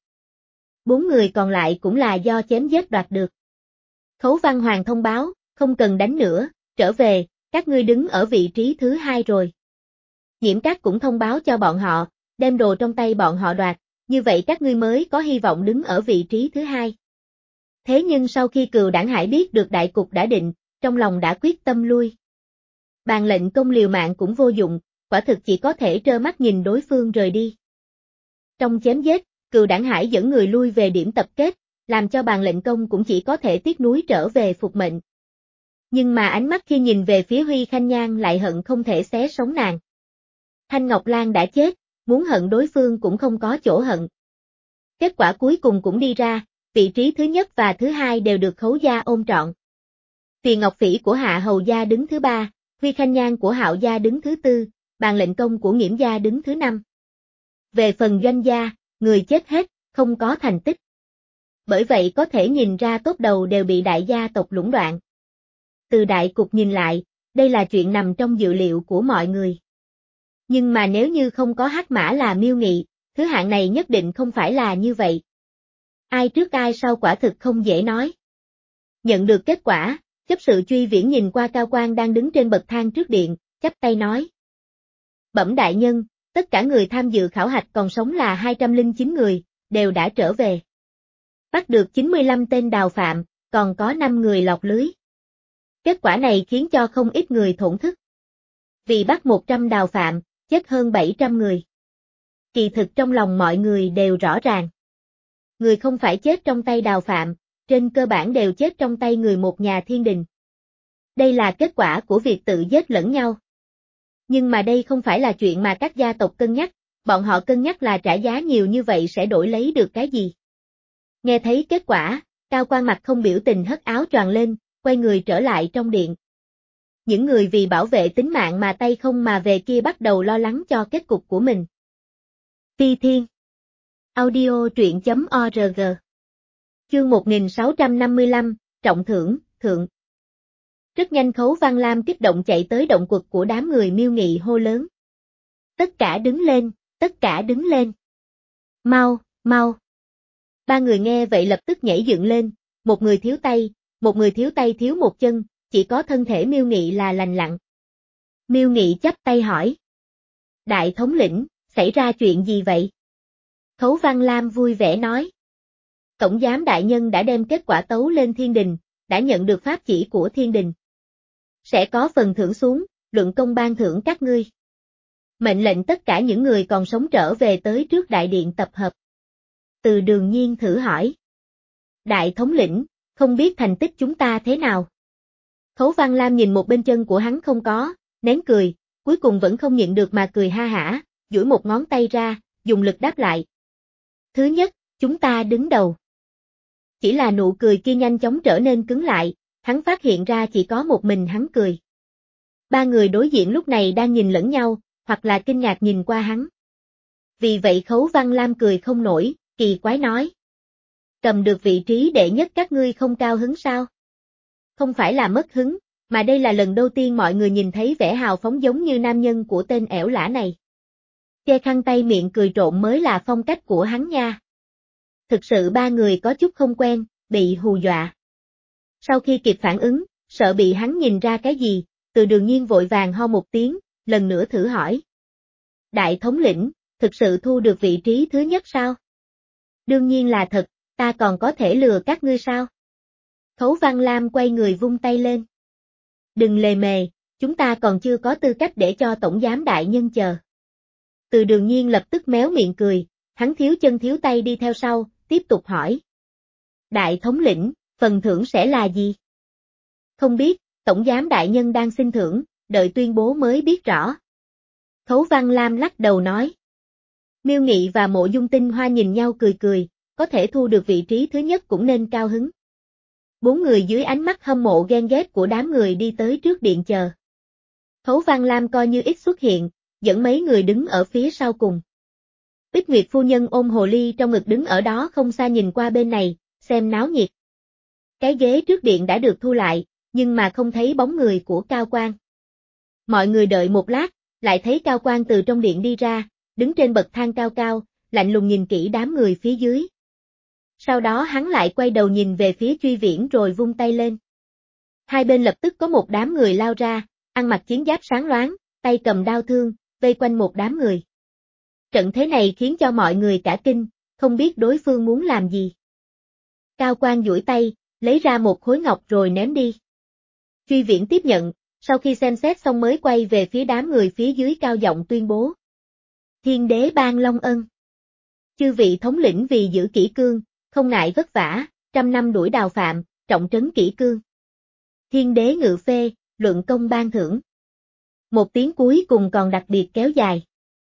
Bốn người còn lại cũng là do chém giết đoạt được. Khấu Văn Hoàng thông báo, không cần đánh nữa, trở về, các ngươi đứng ở vị trí thứ hai rồi. Nghiễm Cát cũng thông báo cho bọn họ, đem đồ trong tay bọn họ đoạt, như vậy các ngươi mới có hy vọng đứng ở vị trí thứ hai. Thế nhưng sau khi Cừu Đảng Hải biết được đại cục đã định, trong lòng đã quyết tâm lui. Bàn lệnh công liều mạng cũng vô dụng, quả thực chỉ có thể trơ mắt nhìn đối phương rời đi. Trong chém giết, Cừu Đảng Hải dẫn người lui về điểm tập kết, làm cho bàn lệnh công cũng chỉ có thể tiếc nuối trở về phục mệnh. Nhưng mà ánh mắt khi nhìn về phía Huy Khanh Nhan lại hận không thể xé sống nàng. Thanh Ngọc Lan đã chết, muốn hận đối phương cũng không có chỗ hận. Kết quả cuối cùng cũng đi ra, vị trí thứ nhất và thứ hai đều được Khấu gia ôm trọn. Tùy Ngọc Phỉ của Hạ Hầu gia đứng thứ ba, Huy Khanh Nhan của Hạo gia đứng thứ tư, bàn lệnh công của Nghiễm gia đứng thứ năm. Về phần Doanh gia, người chết hết, không có thành tích. Bởi vậy có thể nhìn ra tốt đầu đều bị đại gia tộc lũng đoạn. Từ đại cục nhìn lại, đây là chuyện nằm trong dự liệu của mọi người. Nhưng mà nếu như không có hắc mã là Miêu Nghị, thứ hạng này nhất định không phải là như vậy. Ai trước ai sau quả thực không dễ nói. Nhận được kết quả, chấp sự Truy Viễn nhìn qua Cao Quan đang đứng trên bậc thang trước điện, chắp tay nói. Bẩm đại nhân, tất cả người tham dự khảo hạch còn sống là hai trăm lẻ chín người, đều đã trở về. Bắt được chín mươi lăm tên đào phạm, còn có năm người lọt lưới. Kết quả này khiến cho không ít người thổn thức. Vì bắt một trăm đào phạm, chết hơn bảy trăm người. Kỳ thực trong lòng mọi người đều rõ ràng. Người không phải chết trong tay đào phạm, trên cơ bản đều chết trong tay người một nhà thiên đình. Đây là kết quả của việc tự giết lẫn nhau. Nhưng mà đây không phải là chuyện mà các gia tộc cân nhắc, bọn họ cân nhắc là trả giá nhiều như vậy sẽ đổi lấy được cái gì. Nghe thấy kết quả, Cao Quan mặt không biểu tình hất áo choàng lên, quay người trở lại trong điện. Những người vì bảo vệ tính mạng mà tay không mà về kia bắt đầu lo lắng cho kết cục của mình. Phi Thiên Audio truyện chấm org Chương một nghìn sáu trăm năm mươi lăm, Trọng thưởng, thượng. Rất nhanh Khấu Văn Lam kích động chạy tới động quật của đám người Miêu Nghị hô lớn. Tất cả đứng lên, tất cả đứng lên. Mau, mau. Ba người nghe vậy lập tức nhảy dựng lên, một người thiếu tay, một người thiếu tay thiếu một chân, chỉ có thân thể Miêu Nghị là lành lặn. Miêu Nghị chắp tay hỏi. Đại thống lĩnh, xảy ra chuyện gì vậy? Khấu Văn Lam vui vẻ nói. Tổng giám đại nhân đã đem kết quả tấu lên thiên đình, đã nhận được pháp chỉ của thiên đình. Sẽ có phần thưởng xuống, luận công ban thưởng các ngươi. Mệnh lệnh tất cả những người còn sống trở về tới trước đại điện tập hợp. Từ Đường Nhiên thử hỏi. Đại thống lĩnh, không biết thành tích chúng ta thế nào? Khấu Văn Lam nhìn một bên chân của hắn không có, nén cười, cuối cùng vẫn không nhịn được mà cười ha hả, duỗi một ngón tay ra, dùng lực đáp lại. Thứ nhất, chúng ta đứng đầu. Chỉ là nụ cười kia nhanh chóng trở nên cứng lại, hắn phát hiện ra chỉ có một mình hắn cười. Ba người đối diện lúc này đang nhìn lẫn nhau, hoặc là kinh ngạc nhìn qua hắn. Vì vậy Khấu Văn Lam cười không nổi, kỳ quái nói. Cầm được vị trí đệ nhất các ngươi không cao hứng sao? Không phải là mất hứng, mà đây là lần đầu tiên mọi người nhìn thấy vẻ hào phóng giống như nam nhân của tên ẻo lã này. Che khăn tay miệng cười trộn mới là phong cách của hắn nha. Thực sự ba người có chút không quen, bị hù dọa. Sau khi kịp phản ứng, sợ bị hắn nhìn ra cái gì, Từ Đường Nhiên vội vàng ho một tiếng, lần nữa thử hỏi. Đại thống lĩnh, thực sự thu được vị trí thứ nhất sao? Đương nhiên là thật, ta còn có thể lừa các ngươi sao? Khấu Văn Lam quay người vung tay lên. Đừng lề mề, chúng ta còn chưa có tư cách để cho tổng giám đại nhân chờ. Từ Đường Nhiên lập tức méo miệng cười, hắn thiếu chân thiếu tay đi theo sau, tiếp tục hỏi. Đại thống lĩnh, phần thưởng sẽ là gì? Không biết, tổng giám đại nhân đang xin thưởng, đợi tuyên bố mới biết rõ. Khấu Văn Lam lắc đầu nói. Miêu Nghị và Mộ Dung Tinh Hoa nhìn nhau cười cười, có thể thu được vị trí thứ nhất cũng nên cao hứng. Bốn người dưới ánh mắt hâm mộ ghen ghét của đám người đi tới trước điện chờ. Khấu Văn Lam coi như ít xuất hiện, dẫn mấy người đứng ở phía sau cùng. Bích Nguyệt phu nhân ôm hồ ly trong ngực đứng ở đó không xa nhìn qua bên này, xem náo nhiệt. Cái ghế trước điện đã được thu lại, nhưng mà không thấy bóng người của Cao Quang. Mọi người đợi một lát, lại thấy Cao Quang từ trong điện đi ra, đứng trên bậc thang cao cao, lạnh lùng nhìn kỹ đám người phía dưới. Sau đó hắn lại quay đầu nhìn về phía Truy Viễn rồi vung tay lên. Hai bên lập tức có một đám người lao ra, ăn mặc chiến giáp sáng loáng, tay cầm đao thương, vây quanh một đám người. Trận thế này khiến cho mọi người cả kinh, không biết đối phương muốn làm gì. Cao Quang duỗi tay, lấy ra một khối ngọc rồi ném đi. Truy Viễn tiếp nhận, sau khi xem xét xong mới quay về phía đám người phía dưới cao giọng tuyên bố. Thiên đế ban long ân. Chư vị thống lĩnh vì giữ kỷ cương, không ngại vất vả, trăm năm đuổi đào phạm, trọng trấn kỷ cương. Thiên đế ngự phê, luận công ban thưởng. Một tiếng cuối cùng còn đặc biệt kéo dài.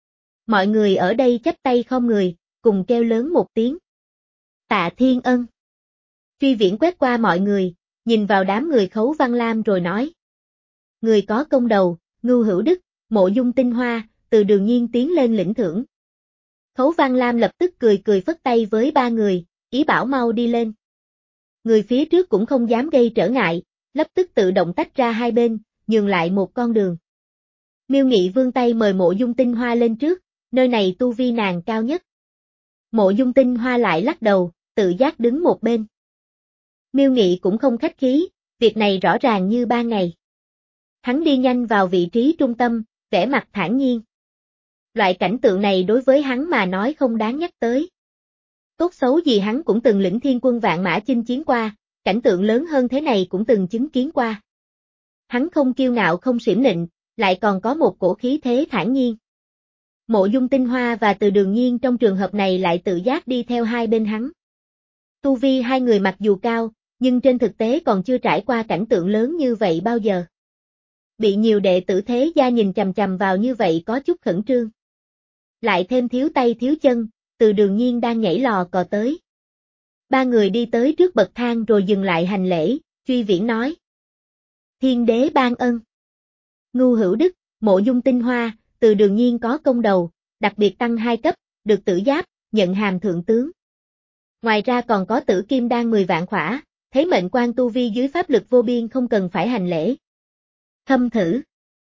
Mọi người ở đây chắp tay không người, cùng kêu lớn một tiếng. Tạ thiên ân. Truy Viễn quét qua mọi người, nhìn vào đám người Khấu Văn Lam rồi nói. Người có công đầu, Ngưu Hữu Đức, Mộ Dung Tinh Hoa, Từ Đường Nhiên tiến lên lĩnh thưởng. Khấu Văn Lam lập tức cười cười phất tay với ba người, ý bảo mau đi lên. Người phía trước cũng không dám gây trở ngại, lập tức tự động tách ra hai bên, nhường lại một con đường. Miêu Nghị vươn tay mời Mộ Dung Tinh Hoa lên trước, nơi này tu vi nàng cao nhất. Mộ Dung Tinh Hoa lại lắc đầu, tự giác đứng một bên. Miêu Nghị cũng không khách khí, việc này rõ ràng như ba ngày. Hắn đi nhanh vào vị trí trung tâm, vẻ mặt thản nhiên. Loại cảnh tượng này đối với hắn mà nói không đáng nhắc tới. Tốt xấu gì hắn cũng từng lĩnh thiên quân vạn mã chinh chiến qua, cảnh tượng lớn hơn thế này cũng từng chứng kiến qua. Hắn không kiêu ngạo không xiểm nịnh, lại còn có một cổ khí thế thản nhiên. Mộ Dung Tinh Hoa và Từ Đường Nhiên trong trường hợp này lại tự giác đi theo hai bên hắn. Tu vi hai người mặc dù cao, nhưng trên thực tế còn chưa trải qua cảnh tượng lớn như vậy bao giờ. Bị nhiều đệ tử thế gia nhìn chằm chằm vào như vậy có chút khẩn trương. Lại thêm thiếu tay thiếu chân, Từ Đường Nhiên đang nhảy lò cò tới. Ba người đi tới trước bậc thang rồi dừng lại hành lễ, Truy Viễn nói. Thiên đế ban ân. Ngưu Hữu Đức, Mộ Dung Tinh Hoa, Từ Đường Nhiên có công đầu, đặc biệt tăng hai cấp, được tử giáp, nhận hàm thượng tướng. Ngoài ra còn có tử kim đan mười vạn khỏa, thế mệnh quan tu vi dưới pháp lực vô biên không cần phải hành lễ. Khâm thử.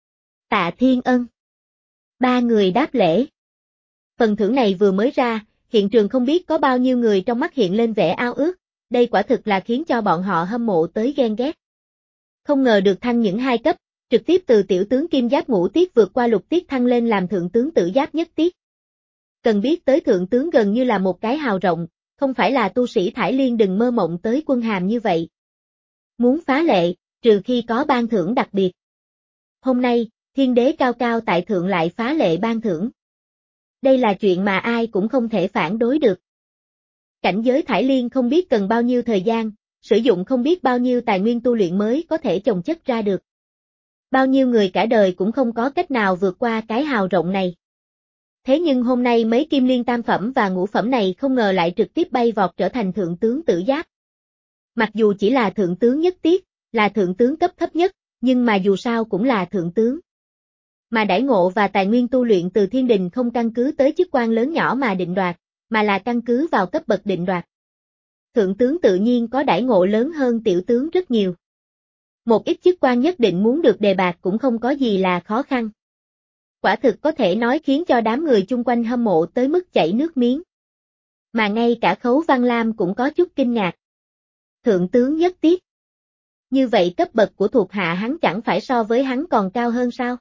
Tạ thiên ân. Ba người đáp lễ. Phần thưởng này vừa mới ra, hiện trường không biết có bao nhiêu người trong mắt hiện lên vẻ ao ước, đây quả thực là khiến cho bọn họ hâm mộ tới ghen ghét. Không ngờ được thăng những hai cấp, trực tiếp từ tiểu tướng kim giáp ngũ tiết vượt qua lục tiết thăng lên làm thượng tướng tử giáp nhất tiết. Cần biết tới thượng tướng gần như là một cái hào rộng, không phải là tu sĩ Thải Liên đừng mơ mộng tới quân hàm như vậy. Muốn phá lệ, trừ khi có ban thưởng đặc biệt. Hôm nay, thiên đế cao cao tại thượng lại phá lệ ban thưởng. Đây là chuyện mà ai cũng không thể phản đối được. Cảnh giới Thải Liên không biết cần bao nhiêu thời gian, sử dụng không biết bao nhiêu tài nguyên tu luyện mới có thể chồng chất ra được. Bao nhiêu người cả đời cũng không có cách nào vượt qua cái hào rộng này. Thế nhưng hôm nay mấy kim liên tam phẩm và ngũ phẩm này không ngờ lại trực tiếp bay vọt trở thành thượng tướng tử giáp. Mặc dù chỉ là thượng tướng nhất tiết, là thượng tướng cấp thấp nhất, nhưng mà dù sao cũng là thượng tướng. Mà đãi ngộ và tài nguyên tu luyện từ thiên đình không căn cứ tới chức quan lớn nhỏ mà định đoạt, mà là căn cứ vào cấp bậc định đoạt. Thượng tướng tự nhiên có đãi ngộ lớn hơn tiểu tướng rất nhiều. Một ít chức quan nhất định muốn được đề bạt cũng không có gì là khó khăn. Quả thực có thể nói khiến cho đám người chung quanh hâm mộ tới mức chảy nước miếng. Mà ngay cả Khấu Văn Lam cũng có chút kinh ngạc. Thượng tướng Nhất Tiết. Như vậy cấp bậc của thuộc hạ hắn chẳng phải so với hắn còn cao hơn sao?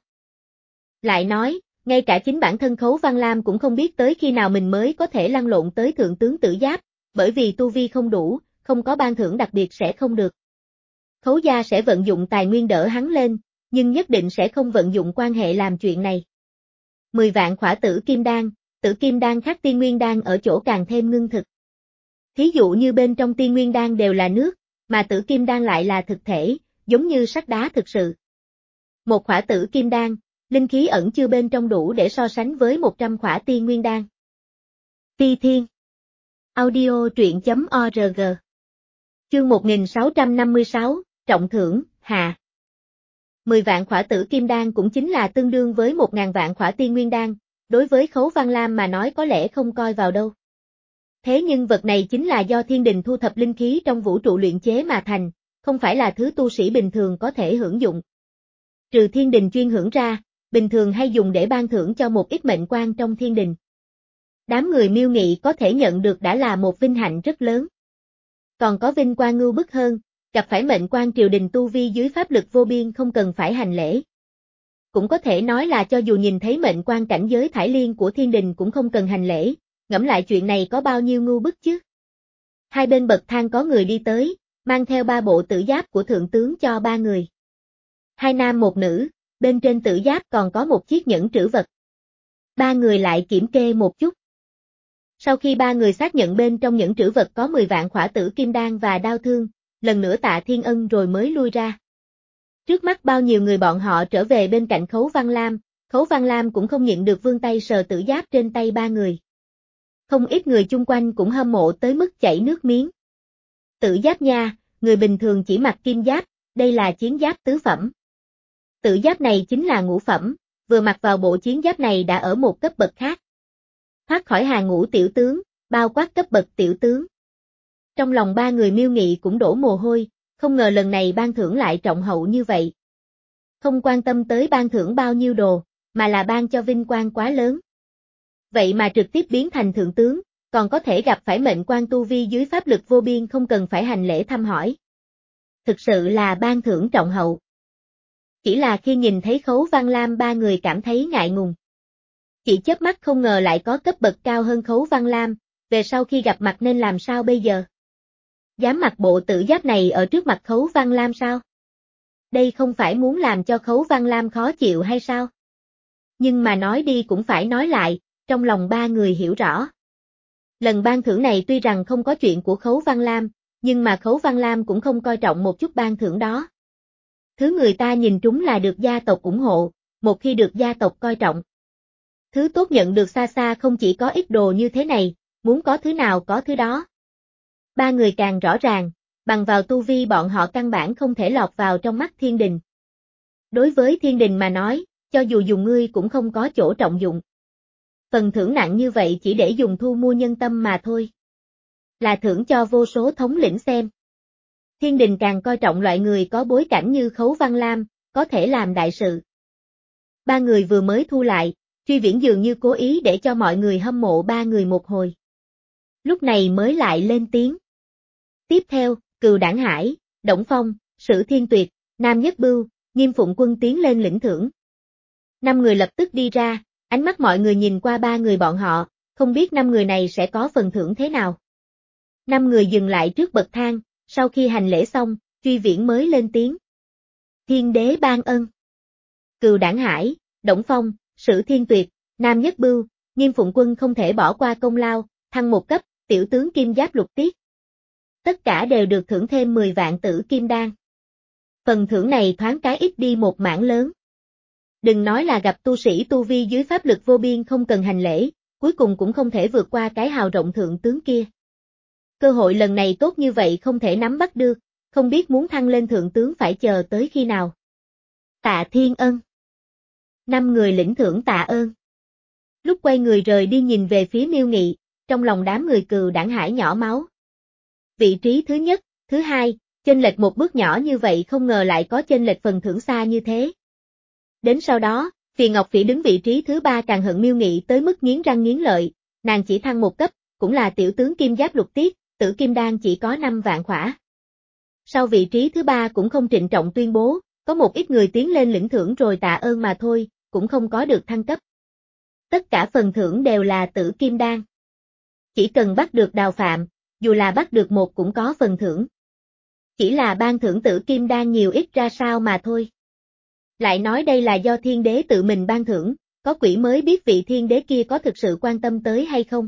Lại nói, ngay cả chính bản thân Khấu Văn Lam cũng không biết tới khi nào mình mới có thể lăn lộn tới thượng tướng Tử Giáp, bởi vì tu vi không đủ, không có ban thưởng đặc biệt sẽ không được. Khấu gia sẽ vận dụng tài nguyên đỡ hắn lên, nhưng nhất định sẽ không vận dụng quan hệ làm chuyện này. Mười vạn khỏa tử kim đan, tử kim đan khác tiên nguyên đan ở chỗ càng thêm ngưng thực. Thí dụ như bên trong tiên nguyên đan đều là nước, mà tử kim đan lại là thực thể, giống như sắt đá thực sự. Một khỏa tử kim đan, linh khí ẩn chứa bên trong đủ để so sánh với một trăm khỏa tiên nguyên đan. Phi Thiên Audio truyện chấm org Chương một nghìn sáu trăm năm mươi sáu, Trọng thưởng, Hạ. Mười vạn khỏa tử kim đan cũng chính là tương đương với một ngàn vạn khỏa tiên nguyên đan, đối với Khấu Văn Lam mà nói có lẽ không coi vào đâu. Thế nhưng vật này chính là do thiên đình thu thập linh khí trong vũ trụ luyện chế mà thành, không phải là thứ tu sĩ bình thường có thể hưởng dụng. Trừ thiên đình chuyên hưởng ra, bình thường hay dùng để ban thưởng cho một ít mệnh quan trong thiên đình. Đám người Miêu Nghị có thể nhận được đã là một vinh hạnh rất lớn. Còn có vinh quang ngưu bức hơn, gặp phải mệnh quan triều đình tu vi dưới pháp lực vô biên không cần phải hành lễ. Cũng có thể nói là cho dù nhìn thấy mệnh quan cảnh giới thải liên của thiên đình cũng không cần hành lễ, ngẫm lại chuyện này có bao nhiêu ngưu bức chứ. Hai bên bậc thang có người đi tới, mang theo ba bộ tử giáp của thượng tướng cho ba người. Hai nam một nữ, bên trên tử giáp còn có một chiếc nhẫn trữ vật. Ba người lại kiểm kê một chút. Sau khi ba người xác nhận bên trong nhẫn trữ vật có mười vạn khỏa tử kim đan và đao thương, lần nữa tạ thiên ân rồi mới lui ra. Trước mắt bao nhiêu người bọn họ trở về bên cạnh Khấu Văn Lam, Khấu Văn Lam cũng không nhịn được vươn tay sờ tử giáp trên tay ba người. Không ít người chung quanh cũng hâm mộ tới mức chảy nước miếng. Tử giáp nha, người bình thường chỉ mặc kim giáp, đây là chiến giáp tứ phẩm. Tử giáp này chính là ngũ phẩm, vừa mặc vào bộ chiến giáp này đã ở một cấp bậc khác. Thoát khỏi hàng ngũ tiểu tướng, bao quát cấp bậc tiểu tướng. Trong lòng ba người Miêu Nghị cũng đổ mồ hôi, không ngờ lần này ban thưởng lại trọng hậu như vậy. Không quan tâm tới ban thưởng bao nhiêu đồ, mà là ban cho vinh quang quá lớn. Vậy mà trực tiếp biến thành thượng tướng, còn có thể gặp phải mệnh quan tu vi dưới pháp lực vô biên không cần phải hành lễ thăm hỏi. Thực sự là ban thưởng trọng hậu. Chỉ là khi nhìn thấy Khấu Văn Lam ba người cảm thấy ngại ngùng. Chỉ chớp mắt không ngờ lại có cấp bậc cao hơn Khấu Văn Lam, về sau khi gặp mặt nên làm sao bây giờ? Dám mặc bộ tử giáp này ở trước mặt Khấu Văn Lam sao? Đây không phải muốn làm cho Khấu Văn Lam khó chịu hay sao? Nhưng mà nói đi cũng phải nói lại, trong lòng ba người hiểu rõ. Lần ban thưởng này tuy rằng không có chuyện của Khấu Văn Lam, nhưng mà Khấu Văn Lam cũng không coi trọng một chút ban thưởng đó. Thứ người ta nhìn trúng là được gia tộc ủng hộ, một khi được gia tộc coi trọng. Thứ tốt nhận được xa xa không chỉ có ít đồ như thế này, muốn có thứ nào có thứ đó. Ba người càng rõ ràng, bằng vào tu vi bọn họ căn bản không thể lọt vào trong mắt thiên đình. Đối với thiên đình mà nói, cho dù dùng ngươi cũng không có chỗ trọng dụng. Phần thưởng nặng như vậy chỉ để dùng thu mua nhân tâm mà thôi. Là thưởng cho vô số thống lĩnh xem. Thiên đình càng coi trọng loại người có bối cảnh như Khấu Văn Lam, có thể làm đại sự. Ba người vừa mới thu lại, Truy Viễn dường như cố ý để cho mọi người hâm mộ ba người một hồi. Lúc này mới lại lên tiếng. Tiếp theo, Cừu Đảng Hải, Đổng Phong, Sử Thiên Tuyệt, Nam Nhất Bưu, Nghiêm Phụng Quân tiến lên lĩnh thưởng. Năm người lập tức đi ra, ánh mắt mọi người nhìn qua ba người bọn họ, không biết năm người này sẽ có phần thưởng thế nào. Năm người dừng lại trước bậc thang, sau khi hành lễ xong, Truy Viễn mới lên tiếng. Thiên đế ban ân. Cừu Đảng Hải, Đổng Phong, Sử Thiên Tuyệt, Nam Nhất Bưu, Nghiêm Phụng Quân không thể bỏ qua công lao, thăng một cấp, tiểu tướng kim giáp lục tiết. Tất cả đều được thưởng thêm mười vạn tử kim đan. Phần thưởng này thoáng cái ít đi một mảng lớn. Đừng nói là gặp tu sĩ tu vi dưới pháp lực vô biên không cần hành lễ, cuối cùng cũng không thể vượt qua cái hào rộng thượng tướng kia. Cơ hội lần này tốt như vậy không thể nắm bắt được, không biết muốn thăng lên thượng tướng phải chờ tới khi nào. Tạ Thiên Ân. Năm người lĩnh thưởng tạ ơn. Lúc quay người rời đi nhìn về phía Miêu Nghị, trong lòng đám người Cừu Đảng Hải nhỏ máu. Vị trí thứ nhất, thứ hai, chênh lệch một bước nhỏ như vậy không ngờ lại có chênh lệch phần thưởng xa như thế. Đến sau đó, Phì Ngọc Phỉ đứng vị trí thứ ba càng hận Miêu Nghị tới mức nghiến răng nghiến lợi, nàng chỉ thăng một cấp, cũng là tiểu tướng kim giáp lục tiết, tử kim đan chỉ có năm vạn khỏa. Sau vị trí thứ ba cũng không trịnh trọng tuyên bố, có một ít người tiến lên lĩnh thưởng rồi tạ ơn mà thôi, cũng không có được thăng cấp. Tất cả phần thưởng đều là tử kim đan. Chỉ cần bắt được Đào Phạm, dù là bắt được một cũng có phần thưởng. Chỉ là ban thưởng tử kim đan nhiều ít ra sao mà thôi. Lại nói đây là do thiên đế tự mình ban thưởng, có quỷ mới biết vị thiên đế kia có thực sự quan tâm tới hay không.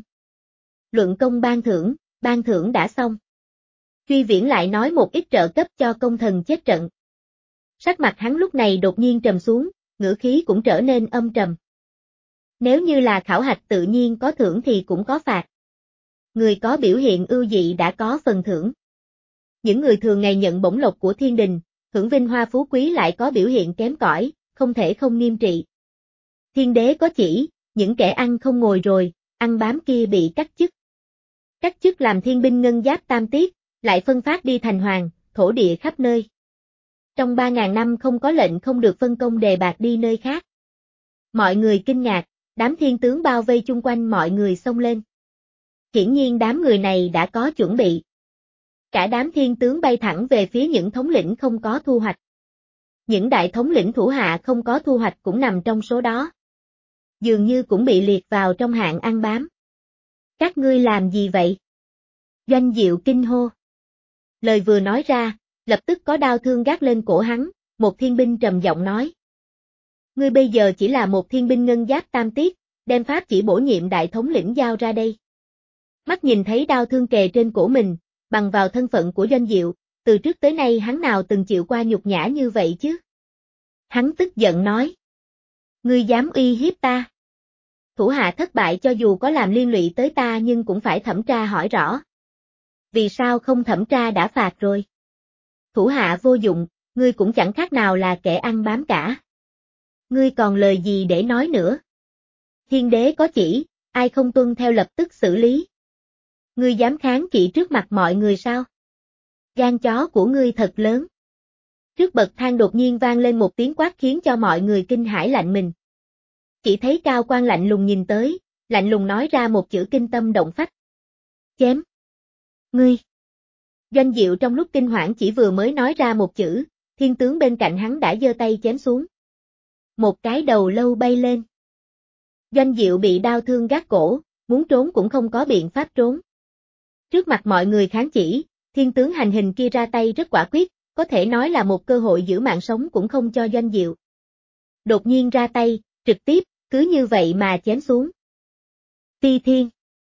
Luận công ban thưởng, ban thưởng đã xong. Truy Viễn lại nói một ít trợ cấp cho công thần chết trận. Sắc mặt hắn lúc này đột nhiên trầm xuống, ngữ khí cũng trở nên âm trầm. Nếu như là khảo hạch tự nhiên có thưởng thì cũng có phạt. Người có biểu hiện ưu dị đã có phần thưởng. Những người thường ngày nhận bổng lộc của thiên đình, hưởng vinh hoa phú quý lại có biểu hiện kém cỏi, không thể không nghiêm trị. Thiên đế có chỉ, những kẻ ăn không ngồi rồi, ăn bám kia bị cắt chức. Cắt chức làm thiên binh ngân giáp tam tiết, lại phân phát đi thành hoàng, thổ địa khắp nơi. Trong ba ngàn năm không có lệnh không được phân công đề bạt đi nơi khác. Mọi người kinh ngạc, đám thiên tướng bao vây chung quanh mọi người xông lên. Hiển nhiên đám người này đã có chuẩn bị. Cả đám thiên tướng bay thẳng về phía những thống lĩnh không có thu hoạch. Những đại thống lĩnh thủ hạ không có thu hoạch cũng nằm trong số đó. Dường như cũng bị liệt vào trong hạng ăn bám. Các ngươi làm gì vậy? Doanh Diệu kinh hô. Lời vừa nói ra, lập tức có đao thương gác lên cổ hắn, một thiên binh trầm giọng nói. Ngươi bây giờ chỉ là một thiên binh ngân giáp tam tiết, đem pháp chỉ bổ nhiệm đại thống lĩnh giao ra đây. Mắt nhìn thấy đao thương kề trên cổ mình, bằng vào thân phận của Doanh Diệu, từ trước tới nay hắn nào từng chịu qua nhục nhã như vậy chứ? Hắn tức giận nói. Ngươi dám uy hiếp ta? Thủ hạ thất bại cho dù có làm liên lụy tới ta nhưng cũng phải thẩm tra hỏi rõ. Vì sao không thẩm tra đã phạt rồi? Thủ hạ vô dụng, ngươi cũng chẳng khác nào là kẻ ăn bám cả. Ngươi còn lời gì để nói nữa? Thiên đế có chỉ, ai không tuân theo lập tức xử lý. Ngươi dám kháng chỉ trước mặt mọi người sao? Gan chó của ngươi thật lớn. Trước bậc thang đột nhiên vang lên một tiếng quát khiến cho mọi người kinh hãi lạnh mình. Chỉ thấy Cao Quan lạnh lùng nhìn tới, lạnh lùng nói ra một chữ kinh tâm động phách. Chém. Ngươi. Doanh Diệu trong lúc kinh hoảng chỉ vừa mới nói ra một chữ, thiên tướng bên cạnh hắn đã giơ tay chém xuống. Một cái đầu lâu bay lên. Doanh Diệu bị đao thương gác cổ, muốn trốn cũng không có biện pháp trốn. Trước mặt mọi người kháng chỉ, thiên tướng hành hình kia ra tay rất quả quyết, có thể nói là một cơ hội giữ mạng sống cũng không cho Doanh Diệu. Đột nhiên ra tay, trực tiếp, cứ như vậy mà chém xuống. Ti Thiên.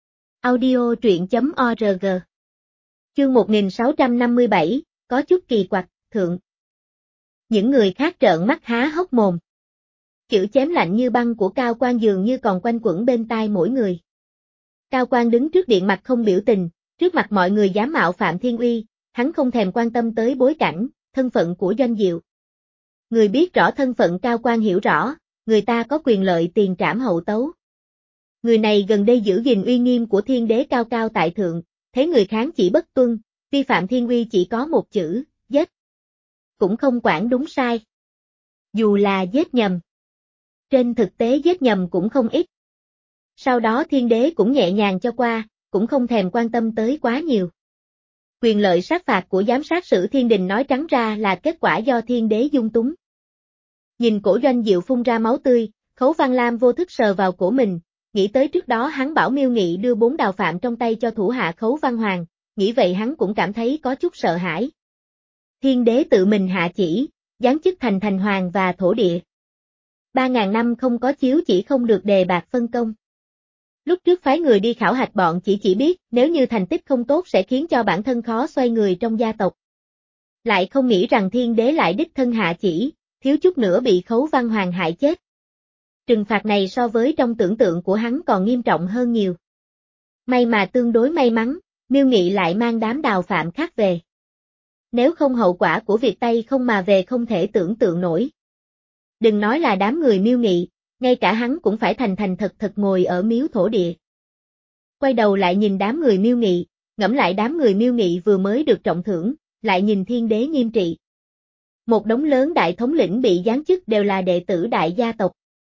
Audio truyện chấm org. Chương một nghìn sáu trăm năm mươi bảy, có chút kỳ quặc, thượng. Những người khác trợn mắt há hốc mồm. Chữ chém lạnh như băng của Cao Quan dường như còn quanh quẩn bên tai mỗi người. Cao Quan đứng trước điện mặt không biểu tình, trước mặt mọi người dám mạo phạm thiên uy, hắn không thèm quan tâm tới bối cảnh, thân phận của Doanh Diệu. Người biết rõ thân phận Cao Quan hiểu rõ, người ta có quyền lợi tiền trảm hậu tấu. Người này gần đây giữ gìn uy nghiêm của thiên đế cao cao tại thượng, thấy người kháng chỉ bất tuân, vi phạm thiên uy chỉ có một chữ, giết. Cũng không quản đúng sai. Dù là giết nhầm. Trên thực tế giết nhầm cũng không ít. Sau đó thiên đế cũng nhẹ nhàng cho qua, cũng không thèm quan tâm tới quá nhiều. Quyền lợi sát phạt của giám sát sử thiên đình nói trắng ra là kết quả do thiên đế dung túng. Nhìn cổ Doanh Diệu phun ra máu tươi, Khấu Văn Lam vô thức sờ vào cổ mình, nghĩ tới trước đó hắn bảo Miêu Nghị đưa bốn đào phạm trong tay cho thủ hạ Khấu Văn Hoàng, nghĩ vậy hắn cũng cảm thấy có chút sợ hãi. Thiên đế tự mình hạ chỉ, giáng chức thành thành hoàng và thổ địa. Ba ngàn năm không có chiếu chỉ không được đề bạt phân công. Lúc trước phái người đi khảo hạch bọn chỉ chỉ biết nếu như thành tích không tốt sẽ khiến cho bản thân khó xoay người trong gia tộc. Lại không nghĩ rằng thiên đế lại đích thân hạ chỉ, thiếu chút nữa bị Khấu Văn Hoàng hại chết. Trừng phạt này so với trong tưởng tượng của hắn còn nghiêm trọng hơn nhiều. May mà tương đối may mắn, Miêu Nghị lại mang đám đào phạm khác về. Nếu không hậu quả của việc tay không mà về không thể tưởng tượng nổi. Đừng nói là đám người Miêu Nghị, ngay cả hắn cũng phải thành thành thật thật ngồi ở miếu thổ địa. Quay đầu lại nhìn đám người Miêu Nghị, ngẫm lại đám người Miêu Nghị vừa mới được trọng thưởng, lại nhìn thiên đế nghiêm trị. Một đống lớn đại thống lĩnh bị giáng chức đều là đệ tử đại gia tộc.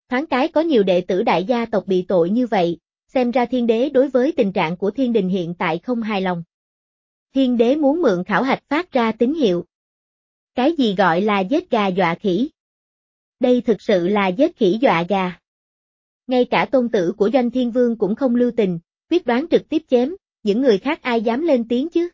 Thoáng cái có nhiều đệ tử đại gia tộc bị tội như vậy, xem ra thiên đế đối với tình trạng của thiên đình hiện tại không hài lòng. Thiên đế muốn mượn khảo hạch phát ra tín hiệu. Cái gì gọi là giết gà dọa khỉ? Đây thực sự là giết khỉ dọa gà. Ngay cả tôn tử của Doanh Thiên Vương cũng không lưu tình, quyết đoán trực tiếp chém, những người khác ai dám lên tiếng chứ?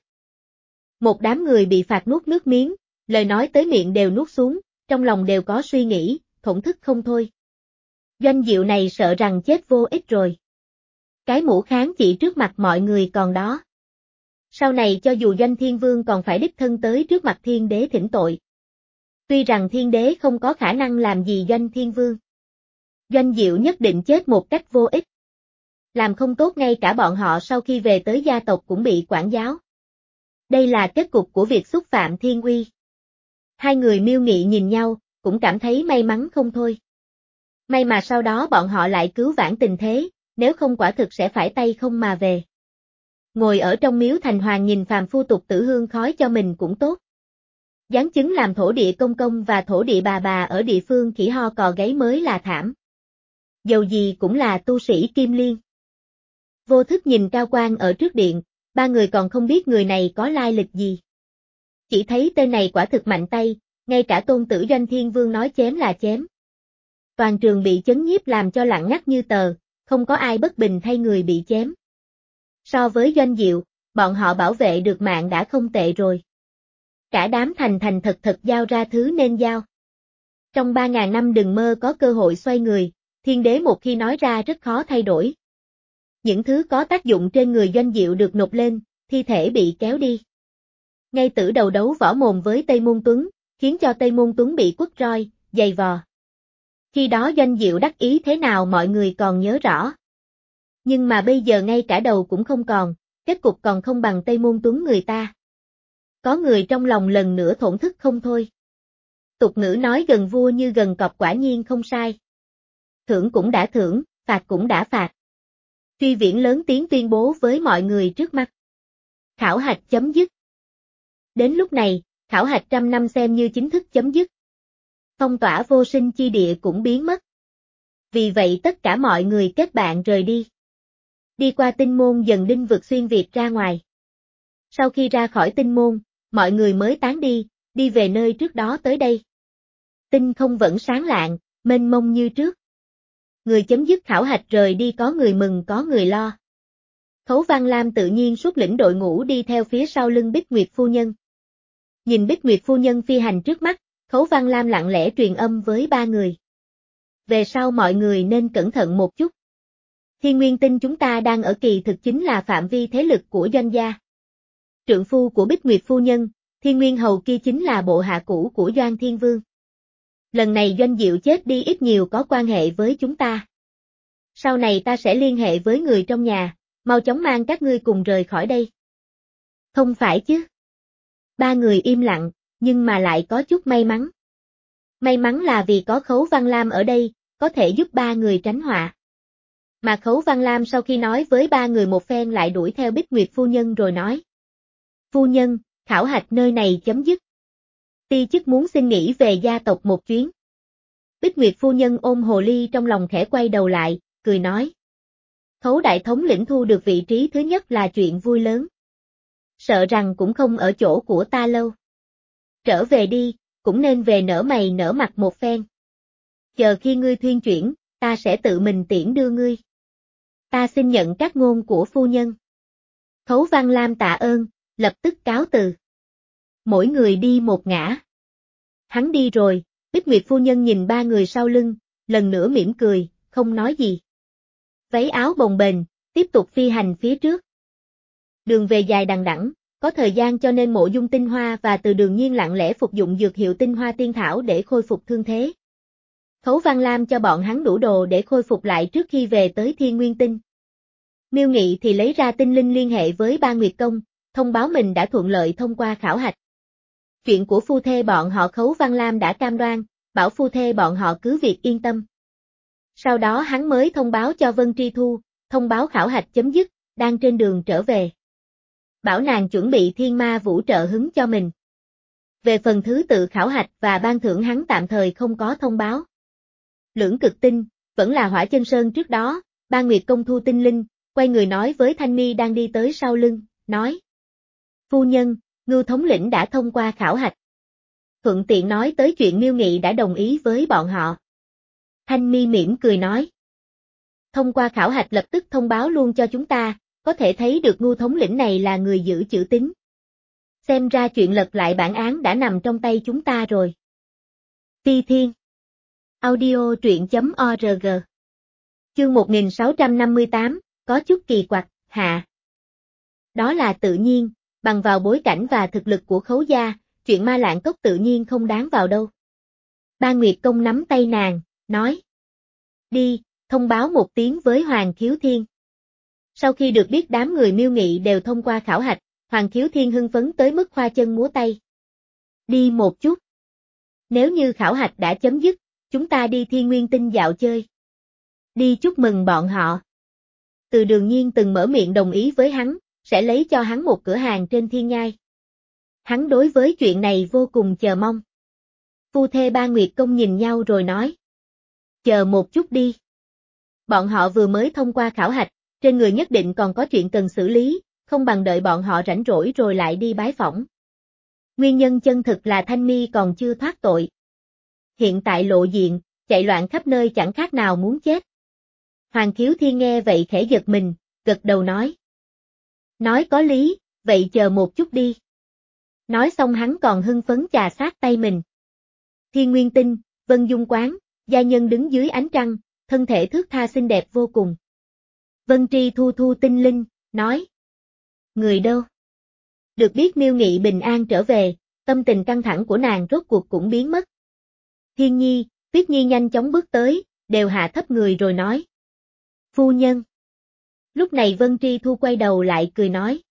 Một đám người bị phạt nuốt nước miếng, lời nói tới miệng đều nuốt xuống, trong lòng đều có suy nghĩ, thổn thức không thôi. Doanh Diệu này sợ rằng chết vô ích rồi. Cái mũ kháng chỉ trước mặt mọi người còn đó. Sau này cho dù Doanh Thiên Vương còn phải đích thân tới trước mặt thiên đế thỉnh tội. Tuy rằng thiên đế không có khả năng làm gì Doanh Thiên Vương. Doanh Diệu nhất định chết một cách vô ích. Làm không tốt ngay cả bọn họ sau khi về tới gia tộc cũng bị quản giáo. Đây là kết cục của việc xúc phạm thiên uy. Hai người Miêu Nghị nhìn nhau, cũng cảm thấy may mắn không thôi. May mà sau đó bọn họ lại cứu vãn tình thế, nếu không quả thực sẽ phải tay không mà về. Ngồi ở trong miếu thành hoàng nhìn phàm phu tục tử hương khói cho mình cũng tốt. Giáng chứng làm thổ địa công công và thổ địa bà bà ở địa phương khỉ ho cò gáy mới là thảm. Dầu gì cũng là tu sĩ Kim Liên. Vô thức nhìn Cao Quang ở trước điện, ba người còn không biết người này có lai lịch gì. Chỉ thấy tên này quả thực mạnh tay, ngay cả tôn tử Doanh Thiên Vương nói chém là chém. Toàn trường bị chấn nhiếp làm cho lặng ngắt như tờ, không có ai bất bình thay người bị chém. So với Doanh Diệu, bọn họ bảo vệ được mạng đã không tệ rồi. Cả đám thành thành thật thật giao ra thứ nên giao. Trong ba ngàn năm đừng mơ có cơ hội xoay người, thiên đế một khi nói ra rất khó thay đổi. Những thứ có tác dụng trên người Doanh Diệu được nộp lên, thi thể bị kéo đi. Ngay từ đầu đấu võ mồm với Tây Môn Tuấn, khiến cho Tây Môn Tuấn bị quất roi, giày vò. Khi đó Doanh Diệu đắc ý thế nào mọi người còn nhớ rõ. Nhưng mà bây giờ ngay cả đầu cũng không còn, kết cục còn không bằng Tây Môn Tuấn người ta. Có người trong lòng lần nữa thổn thức không thôi. Tục ngữ nói gần vua như gần cọp quả nhiên không sai. Thưởng cũng đã thưởng, phạt cũng đã phạt. Truy Viễn lớn tiếng tuyên bố với mọi người trước mắt. Khảo hạch chấm dứt. Đến lúc này, khảo hạch trăm năm xem như chính thức chấm dứt. Phong tỏa vô sinh chi địa cũng biến mất. Vì vậy tất cả mọi người kết bạn rời đi. Đi qua tinh môn dần đinh vượt xuyên Việt ra ngoài. Sau khi ra khỏi tinh môn, mọi người mới tán đi, đi về nơi trước đó tới đây. Tinh không vẫn sáng lạng, mênh mông như trước. Người chấm dứt khảo hạch rời đi có người mừng có người lo. Khấu Văn Lam tự nhiên xuất lĩnh đội ngũ đi theo phía sau lưng Bích Nguyệt phu nhân. Nhìn Bích Nguyệt phu nhân phi hành trước mắt, Khấu Văn Lam lặng lẽ truyền âm với ba người. Về sau mọi người nên cẩn thận một chút. Thiên Nguyên Tinh chúng ta đang ở kỳ thực chính là phạm vi thế lực của Doanh gia. Trượng phu của Bích Nguyệt phu nhân, Thiên Nguyên Hầu kia chính là bộ hạ cũ của Doanh Thiên Vương. Lần này Doanh Diệu chết đi ít nhiều có quan hệ với chúng ta. Sau này ta sẽ liên hệ với người trong nhà, mau chóng mang các ngươi cùng rời khỏi đây. Không phải chứ. Ba người im lặng, nhưng mà lại có chút may mắn. May mắn là vì có Khấu Văn Lam ở đây, có thể giúp ba người tránh họa. Mà Khấu Văn Lam sau khi nói với ba người một phen lại đuổi theo Bích Nguyệt phu nhân rồi nói. Phu nhân, khảo hạch nơi này chấm dứt. Ti chức muốn xin nghỉ về gia tộc một chuyến. Bích Nguyệt phu nhân ôm hồ ly trong lòng khẽ quay đầu lại, cười nói. Khấu đại thống lĩnh thu được vị trí thứ nhất là chuyện vui lớn. Sợ rằng cũng không ở chỗ của ta lâu. Trở về đi, cũng nên về nở mày nở mặt một phen. Chờ khi ngươi thuyên chuyển, ta sẽ tự mình tiễn đưa ngươi. Ta xin nhận các ngôn của phu nhân. Khấu Văn Lam tạ ơn, lập tức cáo từ. Mỗi người đi một ngã. Hắn đi rồi, Bích Nguyệt phu nhân nhìn ba người sau lưng, lần nữa mỉm cười, không nói gì. Váy áo bồng bềnh, tiếp tục phi hành phía trước. Đường về dài đằng đẵng, có thời gian cho nên Mộ Dung Tinh Hoa và Từ Đường Nhiên lặng lẽ phục dụng dược hiệu Tinh Hoa Tiên Thảo để khôi phục thương thế. Khấu Văn Lam cho bọn hắn đủ đồ để khôi phục lại trước khi về tới Thiên Nguyên Tinh. Miêu Nghị thì lấy ra tinh linh liên hệ với Ba Nguyệt Công, thông báo mình đã thuận lợi thông qua khảo hạch. Chuyện của phu thê bọn họ Khấu Văn Lam đã cam đoan, bảo phu thê bọn họ cứ việc yên tâm. Sau đó hắn mới thông báo cho Vân Tri Thu, thông báo khảo hạch chấm dứt, đang trên đường trở về. Bảo nàng chuẩn bị thiên ma vũ trợ hứng cho mình. Về phần thứ tự khảo hạch và ban thưởng hắn tạm thời không có thông báo. Lưỡng cực tinh, vẫn là Hỏa Chân Sơn trước đó, Ba Nguyệt Công thu tinh linh, quay người nói với Thanh Mi đang đi tới sau lưng, nói. Phu nhân, Ngưu thống lĩnh đã thông qua khảo hạch. Thuận tiện nói tới chuyện Miêu Nghị đã đồng ý với bọn họ. Thanh Mi mỉm cười nói. Thông qua khảo hạch lập tức thông báo luôn cho chúng ta, có thể thấy được Ngưu thống lĩnh này là người giữ chữ tín. Xem ra chuyện lật lại bản án đã nằm trong tay chúng ta rồi. Phi Thiên Audio truyện.org Chương một nghìn sáu trăm năm mươi tám, có chút kỳ quặc, hạ. Đó là tự nhiên, bằng vào bối cảnh và thực lực của Khấu gia, chuyện Ma Lạng Cốc tự nhiên không đáng vào đâu. Ba Nguyệt Công nắm tay nàng, nói. Đi, thông báo một tiếng với Hoàng Khiếu Thiên. Sau khi được biết đám người Miêu Nghị đều thông qua khảo hạch, Hoàng Khiếu Thiên hưng phấn tới mức khoa chân múa tay. Đi một chút. Nếu như khảo hạch đã chấm dứt, chúng ta đi Thiên Nguyên Tinh dạo chơi. Đi chúc mừng bọn họ. Từ Đường Nhiên từng mở miệng đồng ý với hắn, sẽ lấy cho hắn một cửa hàng trên Thiên Nhai. Hắn đối với chuyện này vô cùng chờ mong. Phu thê Ba Nguyệt Công nhìn nhau rồi nói. Chờ một chút đi. Bọn họ vừa mới thông qua khảo hạch, trên người nhất định còn có chuyện cần xử lý, không bằng đợi bọn họ rảnh rỗi rồi lại đi bái phỏng. Nguyên nhân chân thực là Thanh Mi còn chưa thoát tội. Hiện tại lộ diện, chạy loạn khắp nơi chẳng khác nào muốn chết. Hoàng Khiếu Thiên nghe vậy khẽ giật mình, gật đầu nói. Nói có lý, vậy chờ một chút đi. Nói xong hắn còn hưng phấn chà sát tay mình. Thiên Nguyên Tinh, Vân Dung Quán, gia nhân đứng dưới ánh trăng, thân thể thướt tha xinh đẹp vô cùng. Vân Tri thu thu tinh linh, nói. Người đâu? Được biết Miêu Nghị bình an trở về, tâm tình căng thẳng của nàng rốt cuộc cũng biến mất. Thiên Nhi, Tuyết Nhi nhanh chóng bước tới, đều hạ thấp người rồi nói. Phu nhân. Lúc này Vân Tri Thu quay đầu lại cười nói.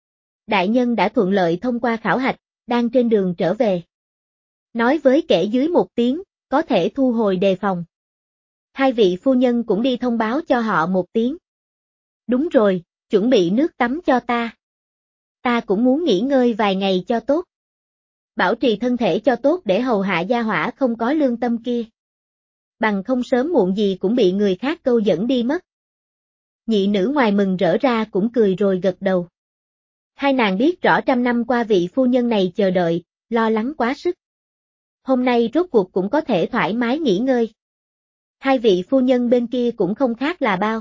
Đại nhân đã thuận lợi thông qua khảo hạch, đang trên đường trở về. Nói với kẻ dưới một tiếng, có thể thu hồi đề phòng. Hai vị phu nhân cũng đi thông báo cho họ một tiếng. Đúng rồi, chuẩn bị nước tắm cho ta. Ta cũng muốn nghỉ ngơi vài ngày cho tốt. Bảo trì thân thể cho tốt để hầu hạ gia hỏa không có lương tâm kia. Bằng không sớm muộn gì cũng bị người khác câu dẫn đi mất. Nhị nữ ngoài mừng rỡ ra cũng cười rồi gật đầu. Hai nàng biết rõ trăm năm qua vị phu nhân này chờ đợi, lo lắng quá sức. Hôm nay rốt cuộc cũng có thể thoải mái nghỉ ngơi. Hai vị phu nhân bên kia cũng không khác là bao.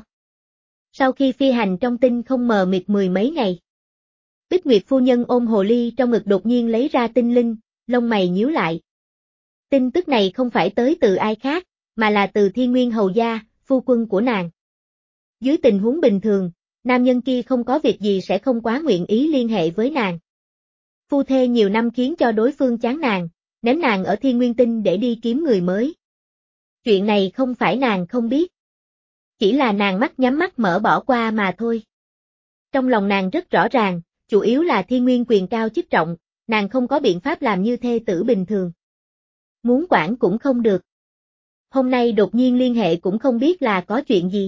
Sau khi phi hành trong tinh không mờ mịt mười mấy ngày. Bích Nguyệt phu nhân ôm hồ ly trong ngực đột nhiên lấy ra tinh linh, lông mày nhíu lại. Tin tức này không phải tới từ ai khác, mà là từ Thiên Nguyên hầu gia, phu quân của nàng. Dưới tình huống bình thường, nam nhân kia không có việc gì sẽ không quá nguyện ý liên hệ với nàng. Phu thê nhiều năm khiến cho đối phương chán nàng, ném nàng ở Thiên Nguyên Tinh để đi kiếm người mới. Chuyện này không phải nàng không biết. Chỉ là nàng mắt nhắm mắt mở bỏ qua mà thôi. Trong lòng nàng rất rõ ràng, chủ yếu là Thiên Nguyên quyền cao chức trọng, nàng không có biện pháp làm như thê tử bình thường. Muốn quản cũng không được. Hôm nay đột nhiên liên hệ cũng không biết là có chuyện gì.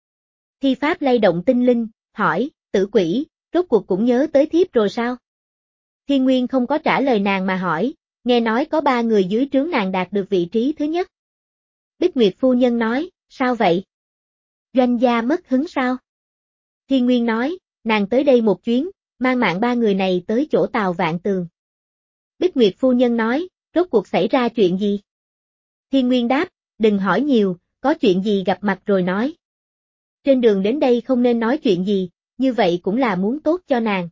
Thi pháp lay động tinh linh, hỏi, tử quỷ, rốt cuộc cũng nhớ tới thiếp rồi sao? Thiên Nguyên không có trả lời nàng mà hỏi, nghe nói có ba người dưới trướng nàng đạt được vị trí thứ nhất. Bích Nguyệt phu nhân nói, sao vậy? Doanh gia mất hứng sao? Thiên Nguyên nói, nàng tới đây một chuyến, mang mạng ba người này tới chỗ Tào Vạn Tường. Bích Nguyệt phu nhân nói, rốt cuộc xảy ra chuyện gì? Thiên Nguyên đáp, đừng hỏi nhiều, có chuyện gì gặp mặt rồi nói. Trên đường đến đây không nên nói chuyện gì, như vậy cũng là muốn tốt cho nàng.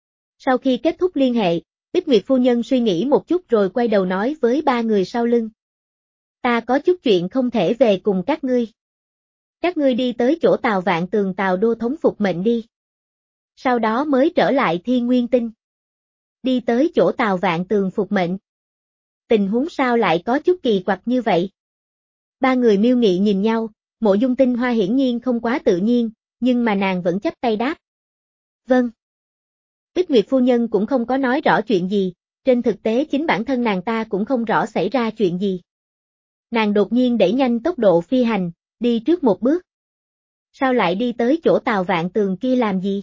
Sau khi kết thúc liên hệ, Bích Nguyệt phu nhân suy nghĩ một chút rồi quay đầu nói với ba người sau lưng. Ta có chút chuyện không thể về cùng các ngươi. Các ngươi đi tới chỗ Tào Vạn Tường Tào đô thống phục mệnh đi. Sau đó mới trở lại Thiên Nguyên Tinh. Đi tới chỗ Tào Vạn Tường phục mệnh. Tình huống sao lại có chút kỳ quặc như vậy? Ba người Miêu Nghị nhìn nhau, Mộ Dung Tinh Hoa hiển nhiên không quá tự nhiên, nhưng mà nàng vẫn chắp tay đáp. Vâng. Bích Nguyệt phu nhân cũng không có nói rõ chuyện gì, trên thực tế chính bản thân nàng ta cũng không rõ xảy ra chuyện gì. Nàng đột nhiên đẩy nhanh tốc độ phi hành, đi trước một bước. Sao lại đi tới chỗ Tào Vạn Tường kia làm gì?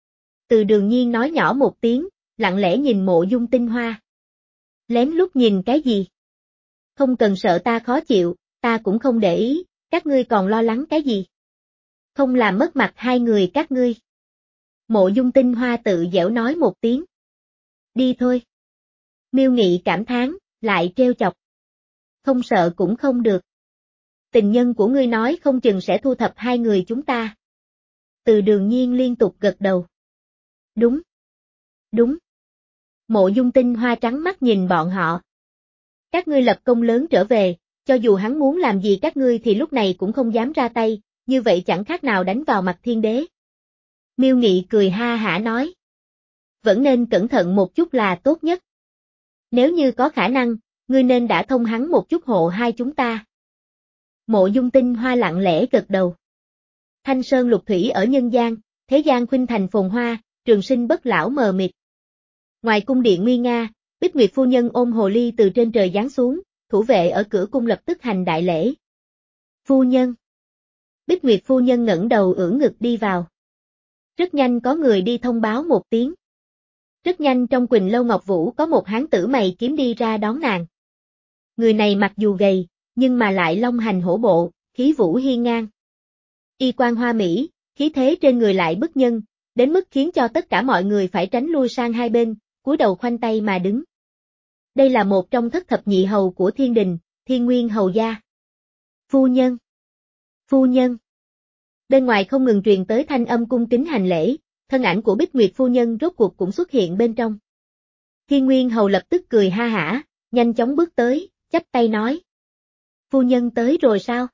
Từ Đường Nhiên nói nhỏ một tiếng, lặng lẽ nhìn Mộ Dung Tinh Hoa. Lén lút nhìn cái gì? Không cần sợ ta khó chịu, ta cũng không để ý, các ngươi còn lo lắng cái gì? Không làm mất mặt hai người các ngươi. Mộ Dung Tinh Hoa tự giễu nói một tiếng. Đi thôi. Miêu Nghị cảm thán, lại trêu chọc. Không sợ cũng không được. Tình nhân của ngươi nói không chừng sẽ thu thập hai người chúng ta. Từ Đường Nhiên liên tục gật đầu. Đúng. Đúng. Mộ Dung Tinh Hoa trắng mắt nhìn bọn họ. Các ngươi lập công lớn trở về, cho dù hắn muốn làm gì các ngươi thì lúc này cũng không dám ra tay, như vậy chẳng khác nào đánh vào mặt thiên đế. Miêu Nghị cười ha hả nói. Vẫn nên cẩn thận một chút là tốt nhất. Nếu như có khả năng, ngươi nên đã thông hắn một chút hộ hai chúng ta. Mộ Dung Tinh Hoa lặng lẽ gật đầu. Thanh sơn lục thủy ở nhân gian, thế gian khuynh thành phồn hoa, trường sinh bất lão mờ mịt. Ngoài cung điện nguy nga, Bích Nguyệt phu nhân ôm hồ ly từ trên trời giáng xuống, thủ vệ ở cửa cung lập tức hành đại lễ. Phu nhân. Bích Nguyệt phu nhân ngẩng đầu ưỡn ngực đi vào. Rất nhanh có người đi thông báo một tiếng. Rất nhanh trong Quỳnh Lâu Ngọc Vũ có một hán tử mày kiếm đi ra đón nàng. Người này mặc dù gầy, nhưng mà lại long hành hổ bộ, khí vũ hiên ngang. Y quan hoa mỹ, khí thế trên người lại bức nhân, đến mức khiến cho tất cả mọi người phải tránh lui sang hai bên, cúi đầu khoanh tay mà đứng. Đây là một trong thất thập nhị hầu của thiên đình, Thiên Nguyên hầu gia. Phu nhân! Phu nhân! Bên ngoài không ngừng truyền tới thanh âm cung kính hành lễ, thân ảnh của Bích Nguyệt phu nhân rốt cuộc cũng xuất hiện bên trong. Thiên Nguyên hầu lập tức cười ha hả, nhanh chóng bước tới, chắp tay nói. Phu nhân tới rồi sao?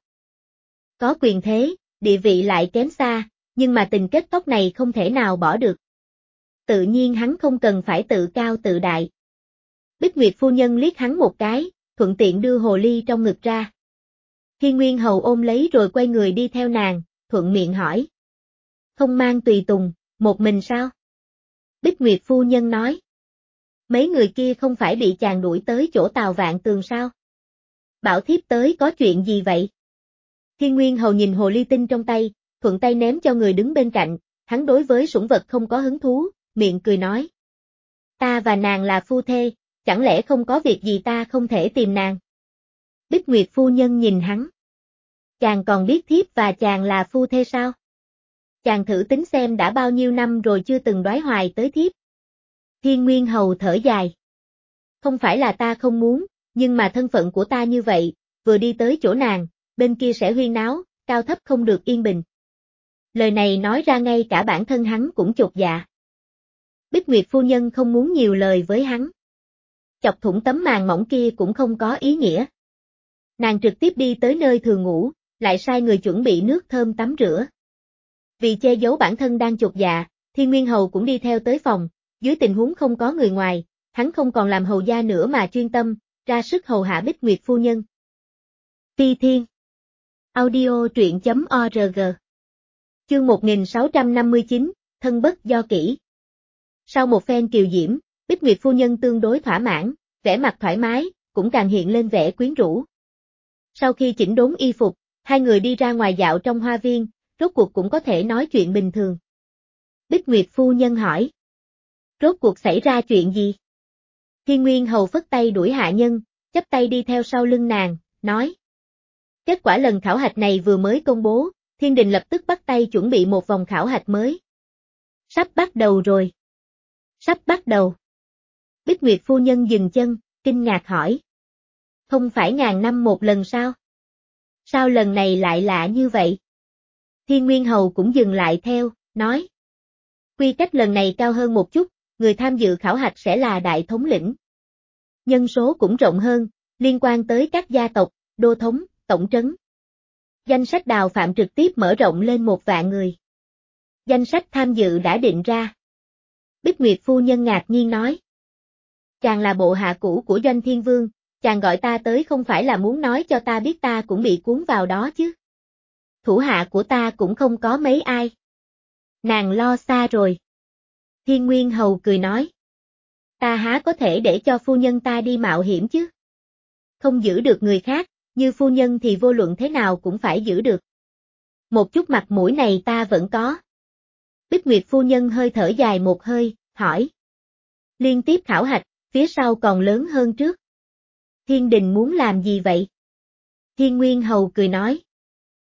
Có quyền thế, địa vị lại kém xa, nhưng mà tình kết tóc này không thể nào bỏ được. Tự nhiên hắn không cần phải tự cao tự đại. Bích Nguyệt phu nhân liếc hắn một cái, thuận tiện đưa hồ ly trong ngực ra. Thiên Nguyên hầu ôm lấy rồi quay người đi theo nàng, thuận miệng hỏi. Không mang tùy tùng, một mình sao? Bích Nguyệt phu nhân nói. Mấy người kia không phải bị chàng đuổi tới chỗ Tào Vạn Tường sao? Bảo thiếp tới có chuyện gì vậy? Thiên Nguyên hầu nhìn hồ ly tinh trong tay, thuận tay ném cho người đứng bên cạnh, hắn đối với sủng vật không có hứng thú, miệng cười nói. Ta và nàng là phu thê, chẳng lẽ không có việc gì ta không thể tìm nàng? Bích Nguyệt phu nhân nhìn hắn. Chàng còn biết thiếp và chàng là phu thê sao? Chàng thử tính xem đã bao nhiêu năm rồi chưa từng đoái hoài tới thiếp. Thiên Nguyên hầu thở dài. Không phải là ta không muốn, nhưng mà thân phận của ta như vậy, vừa đi tới chỗ nàng, bên kia sẽ huyên náo, cao thấp không được yên bình. Lời này nói ra ngay cả bản thân hắn cũng chột dạ. Bích Nguyệt phu nhân không muốn nhiều lời với hắn. Chọc thủng tấm màn mỏng kia cũng không có ý nghĩa. Nàng trực tiếp đi tới nơi thường ngủ, lại sai người chuẩn bị nước thơm tắm rửa. Vì che giấu bản thân đang chột dạ, Thiên Nguyên hầu cũng đi theo tới phòng, dưới tình huống không có người ngoài, hắn không còn làm hầu gia nữa mà chuyên tâm, ra sức hầu hạ Bích Nguyệt phu nhân. Ti Thiên Audio truyện chấm org Chương một nghìn sáu trăm năm mươi chín, thân bất do kỷ. Sau một phen kiều diễm, Bích Nguyệt phu nhân tương đối thỏa mãn, vẻ mặt thoải mái, cũng càng hiện lên vẻ quyến rũ. Sau khi chỉnh đốn y phục, hai người đi ra ngoài dạo trong hoa viên, rốt cuộc cũng có thể nói chuyện bình thường. Bích Nguyệt phu nhân hỏi. Rốt cuộc xảy ra chuyện gì? Thiên Nguyên hầu phất tay đuổi hạ nhân, chắp tay đi theo sau lưng nàng, nói. Kết quả lần khảo hạch này vừa mới công bố, thiên đình lập tức bắt tay chuẩn bị một vòng khảo hạch mới. Sắp bắt đầu rồi. Sắp bắt đầu. Bích Nguyệt phu nhân dừng chân, kinh ngạc hỏi. Không phải ngàn năm một lần sao? Sao lần này lại lạ như vậy? Thiên Nguyên hầu cũng dừng lại theo, nói. Quy cách lần này cao hơn một chút, người tham dự khảo hạch sẽ là đại thống lĩnh. Nhân số cũng rộng hơn, liên quan tới các gia tộc, đô thống, tổng trấn. Danh sách đào phạm trực tiếp mở rộng lên một vạn người. Danh sách tham dự đã định ra. Bích Nguyệt phu nhân ngạc nhiên nói. Chàng là bộ hạ cũ của Doanh Thiên Vương, chàng gọi ta tới không phải là muốn nói cho ta biết ta cũng bị cuốn vào đó chứ. Thủ hạ của ta cũng không có mấy ai. Nàng lo xa rồi. Thiên Nguyên hầu cười nói. Ta há có thể để cho phu nhân ta đi mạo hiểm chứ? Không giữ được người khác, như phu nhân thì vô luận thế nào cũng phải giữ được. Một chút mặt mũi này ta vẫn có. Bích Nguyệt phu nhân hơi thở dài một hơi, hỏi. Liên tiếp khảo hạch, phía sau còn lớn hơn trước. Thiên đình muốn làm gì vậy? Thiên Nguyên hầu cười nói.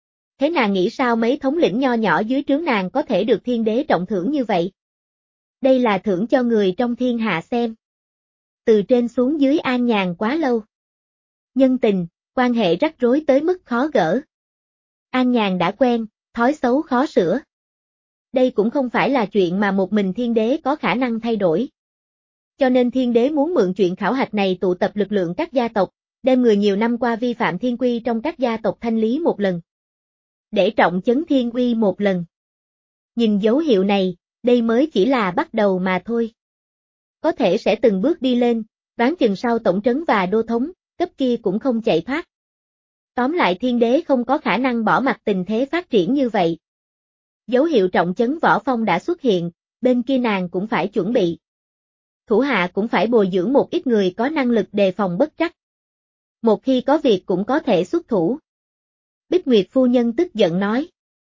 Thế nàng nghĩ sao mấy thống lĩnh nho nhỏ dưới trướng nàng có thể được thiên đế trọng thưởng như vậy? Đây là thưởng cho người trong thiên hạ xem. Từ trên xuống dưới an nhàn quá lâu. Nhân tình, quan hệ rắc rối tới mức khó gỡ. An nhàn đã quen, thói xấu khó sửa. Đây cũng không phải là chuyện mà một mình thiên đế có khả năng thay đổi. Cho nên thiên đế muốn mượn chuyện khảo hạch này tụ tập lực lượng các gia tộc, đem người nhiều năm qua vi phạm thiên quy trong các gia tộc thanh lý một lần. Để trọng chấn thiên uy một lần. Nhìn dấu hiệu này, đây mới chỉ là bắt đầu mà thôi. Có thể sẽ từng bước đi lên, đoán chừng sau tổng trấn và đô thống, cấp kia cũng không chạy thoát. Tóm lại thiên đế không có khả năng bỏ mặc tình thế phát triển như vậy. Dấu hiệu trọng chấn võ phong đã xuất hiện, bên kia nàng cũng phải chuẩn bị. Thủ hạ cũng phải bồi dưỡng một ít người có năng lực đề phòng bất trắc. Một khi có việc cũng có thể xuất thủ. Bích Nguyệt phu nhân tức giận nói.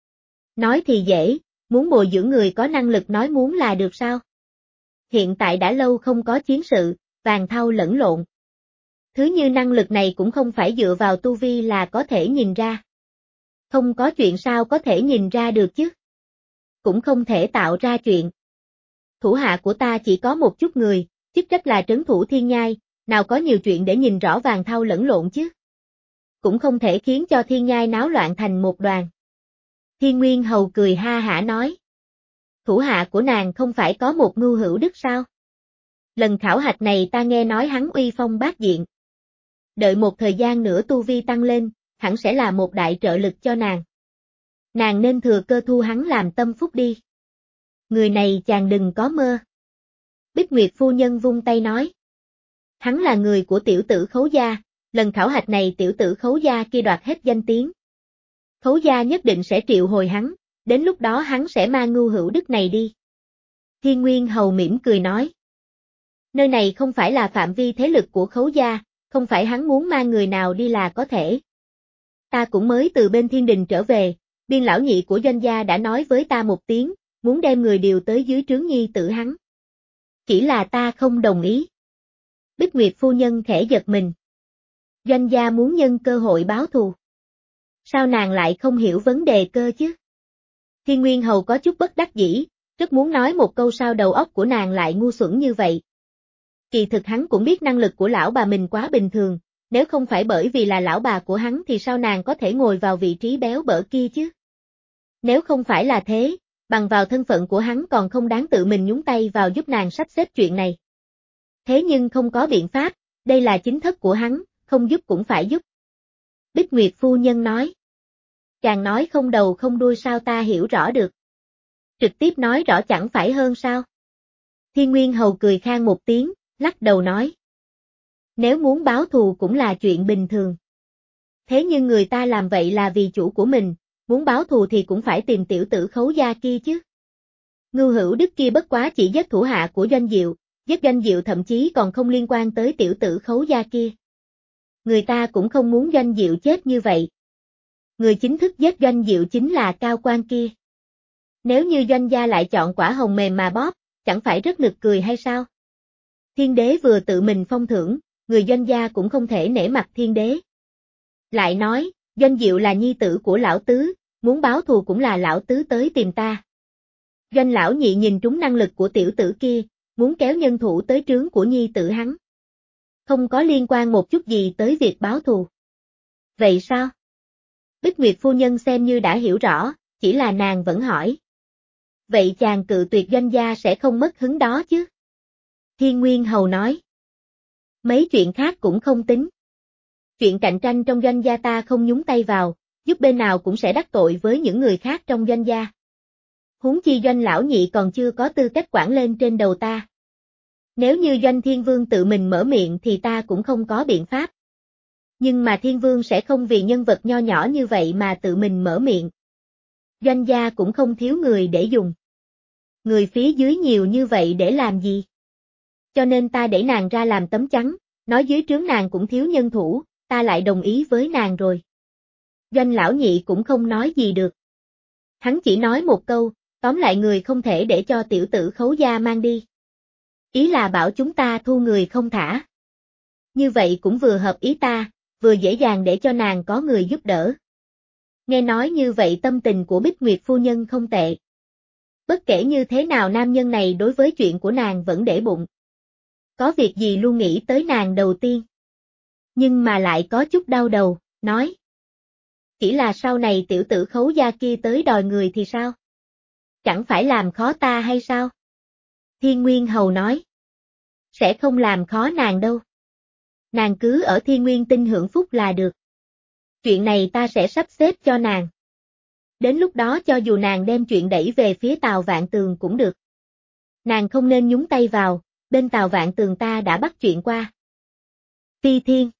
Nói thì dễ, muốn bồi dưỡng người có năng lực nói muốn là được sao? Hiện tại đã lâu không có chiến sự, vàng thau lẫn lộn. Thứ như năng lực này cũng không phải dựa vào tu vi là có thể nhìn ra. Không có chuyện sao có thể nhìn ra được chứ? Cũng không thể tạo ra chuyện. Thủ hạ của ta chỉ có một chút người, chức trách là trấn thủ thiên nhai, nào có nhiều chuyện để nhìn rõ vàng thau lẫn lộn chứ. Cũng không thể khiến cho thiên nhai náo loạn thành một đoàn. Thiên Nguyên Hầu cười ha hả nói. Thủ hạ của nàng không phải có một Ngưu Hữu Đức sao? Lần khảo hạch này ta nghe nói hắn uy phong bát diện. Đợi một thời gian nữa tu vi tăng lên, hẳn sẽ là một đại trợ lực cho nàng. Nàng nên thừa cơ thu hắn làm tâm phúc đi. Người này chàng đừng có mơ. Bích Nguyệt phu nhân vung tay nói. Hắn là người của tiểu tử Khấu gia, lần khảo hạch này tiểu tử Khấu gia kia đoạt hết danh tiếng. Khấu gia nhất định sẽ triệu hồi hắn, đến lúc đó hắn sẽ mang Ngưu Hữu Đức này đi. Thiên Nguyên Hầu mỉm cười nói. Nơi này không phải là phạm vi thế lực của Khấu gia, không phải hắn muốn mang người nào đi là có thể. Ta cũng mới từ bên thiên đình trở về, biên lão nhị của doanh gia đã nói với ta một tiếng, muốn đem người điều tới dưới trướng nhi tử hắn. Chỉ là ta không đồng ý. Bích Nguyệt phu nhân khẽ giật mình. Doanh gia muốn nhân cơ hội báo thù. Sao nàng lại không hiểu vấn đề cơ chứ? Thiên Nguyên Hầu có chút bất đắc dĩ, rất muốn nói một câu sao đầu óc của nàng lại ngu xuẩn như vậy. Kỳ thực hắn cũng biết năng lực của lão bà mình quá bình thường, nếu không phải bởi vì là lão bà của hắn thì sao nàng có thể ngồi vào vị trí béo bở kia chứ? Nếu không phải là thế, bằng vào thân phận của hắn còn không đáng tự mình nhúng tay vào giúp nàng sắp xếp chuyện này. Thế nhưng không có biện pháp, đây là chính thất của hắn, không giúp cũng phải giúp. Bích Nguyệt phu nhân nói. Chàng nói không đầu không đuôi sao ta hiểu rõ được. Trực tiếp nói rõ chẳng phải hơn sao? Thiên Nguyên Hầu cười khan một tiếng, lắc đầu nói. Nếu muốn báo thù cũng là chuyện bình thường. Thế nhưng người ta làm vậy là vì chủ của mình, muốn báo thù thì cũng phải tìm tiểu tử Khấu gia kia chứ. Ngưu Hữu Đức kia bất quá chỉ giết thủ hạ của Doanh Diệu, giết Doanh Diệu thậm chí còn không liên quan tới tiểu tử Khấu gia kia. Người ta cũng không muốn Doanh Diệu chết như vậy. Người chính thức giết Doanh Diệu chính là cao quan kia. Nếu như Doanh gia lại chọn quả hồng mềm mà bóp, chẳng phải rất nực cười hay sao? Thiên đế vừa tự mình phong thưởng, người Doanh gia cũng không thể nể mặt thiên đế. Lại nói, Doanh Diệu là nhi tử của lão tứ, muốn báo thù cũng là lão tứ tới tìm ta. Doanh lão nhị nhìn trúng năng lực của tiểu tử kia, muốn kéo nhân thủ tới trướng của nhi tử hắn. Không có liên quan một chút gì tới việc báo thù. Vậy sao? Bích Nguyệt phu nhân xem như đã hiểu rõ, chỉ là nàng vẫn hỏi. Vậy chàng cự tuyệt Doanh gia sẽ không mất hứng đó chứ? Thiên Nguyên Hầu nói. Mấy chuyện khác cũng không tính. Chuyện cạnh tranh trong Doanh gia ta không nhúng tay vào, giúp bên nào cũng sẽ đắc tội với những người khác trong Doanh gia. Huống chi Doanh lão nhị còn chưa có tư cách quản lên trên đầu ta. Nếu như Doanh Thiên Vương tự mình mở miệng thì ta cũng không có biện pháp. Nhưng mà Thiên Vương sẽ không vì nhân vật nho nhỏ như vậy mà tự mình mở miệng. Doanh gia cũng không thiếu người để dùng. Người phía dưới nhiều như vậy để làm gì? Cho nên ta để nàng ra làm tấm chắn, nói dưới trướng nàng cũng thiếu nhân thủ, ta lại đồng ý với nàng rồi. Doanh lão nhị cũng không nói gì được. Hắn chỉ nói một câu, tóm lại người không thể để cho tiểu tử Khấu gia mang đi. Ý là bảo chúng ta thu người không thả. Như vậy cũng vừa hợp ý ta, vừa dễ dàng để cho nàng có người giúp đỡ. Nghe nói như vậy tâm tình của Bích Nguyệt phu nhân không tệ. Bất kể như thế nào nam nhân này đối với chuyện của nàng vẫn để bụng. Có việc gì luôn nghĩ tới nàng đầu tiên. Nhưng mà lại có chút đau đầu, nói. Chỉ là sau này tiểu tử Khấu gia kia tới đòi người thì sao? Chẳng phải làm khó ta hay sao? Thiên Nguyên Hầu nói. Sẽ không làm khó nàng đâu. Nàng cứ ở Thiên Nguyên Tinh hưởng phúc là được. Chuyện này ta sẽ sắp xếp cho nàng. Đến lúc đó cho dù nàng đem chuyện đẩy về phía Tào Vạn Tường cũng được. Nàng không nên nhúng tay vào, bên Tào Vạn Tường ta đã bắt chuyện qua. Phi Thiên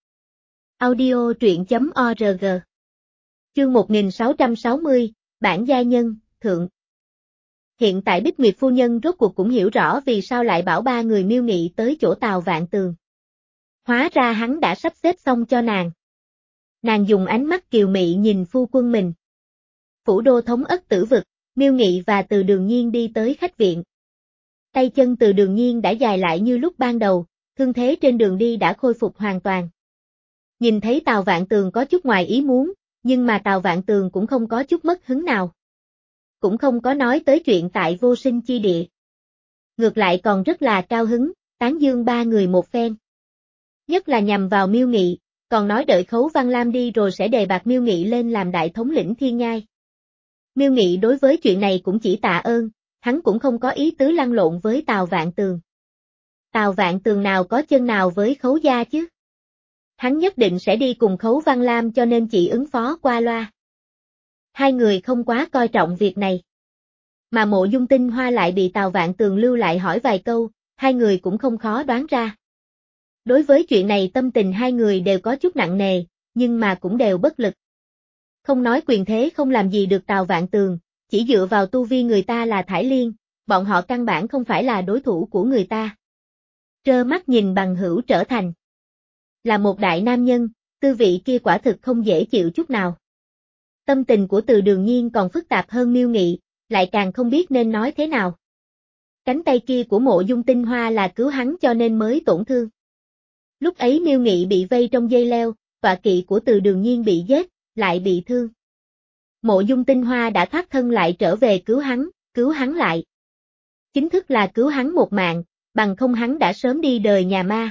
Audio truyện.org Chương một nghìn sáu trăm sáu mươi, Bản gia nhân, Thượng. Hiện tại Bích Nguyệt phu nhân rốt cuộc cũng hiểu rõ vì sao lại bảo ba người Miêu Nghị tới chỗ Tào Vạn Tường. Hóa ra hắn đã sắp xếp xong cho nàng. Nàng dùng ánh mắt kiều mị nhìn phu quân mình. Phủ đô thống ất Tử Vực, Miêu Nghị và Từ Đường Nhiên đi tới khách viện. Tay chân Từ Đường Nhiên đã dài lại như lúc ban đầu, thương thế trên đường đi đã khôi phục hoàn toàn. Nhìn thấy Tào Vạn Tường có chút ngoài ý muốn, nhưng mà Tào Vạn Tường cũng không có chút mất hứng nào. Cũng không có nói tới chuyện tại Vô Sinh chi địa. Ngược lại còn rất là cao hứng, tán dương ba người một phen. Nhất là nhằm vào Miêu Nghị, còn nói đợi Khấu Văn Lam đi rồi sẽ đề bạt Miêu Nghị lên làm đại thống lĩnh Thiên Nhai. Miêu Nghị đối với chuyện này cũng chỉ tạ ơn, hắn cũng không có ý tứ lăn lộn với Tào Vạn Tường. Tào Vạn Tường nào có chân nào với Khấu gia chứ? Hắn nhất định sẽ đi cùng Khấu Văn Lam cho nên chỉ ứng phó qua loa. Hai người không quá coi trọng việc này. Mà Mộ Dung Tinh Hoa lại bị Tào Vạn Tường lưu lại hỏi vài câu, hai người cũng không khó đoán ra. Đối với chuyện này tâm tình hai người đều có chút nặng nề, nhưng mà cũng đều bất lực. Không nói quyền thế không làm gì được Tào Vạn Tường, chỉ dựa vào tu vi người ta là Thải Liên, bọn họ căn bản không phải là đối thủ của người ta. Trơ mắt nhìn bằng hữu trở thành. Là một đại nam nhân, tư vị kia quả thực không dễ chịu chút nào. Tâm tình của Từ Đường Nhiên còn phức tạp hơn Miêu Nghị, lại càng không biết nên nói thế nào. Cánh tay kia của Mộ Dung Tinh Hoa là cứu hắn cho nên mới tổn thương. Lúc ấy Miêu Nghị bị vây trong dây leo, tọa kỵ của Từ Đường Nhiên bị giết, lại bị thương. Mộ Dung Tinh Hoa đã thoát thân lại trở về cứu hắn, cứu hắn lại. Chính thức là cứu hắn một mạng, bằng không hắn đã sớm đi đời nhà ma.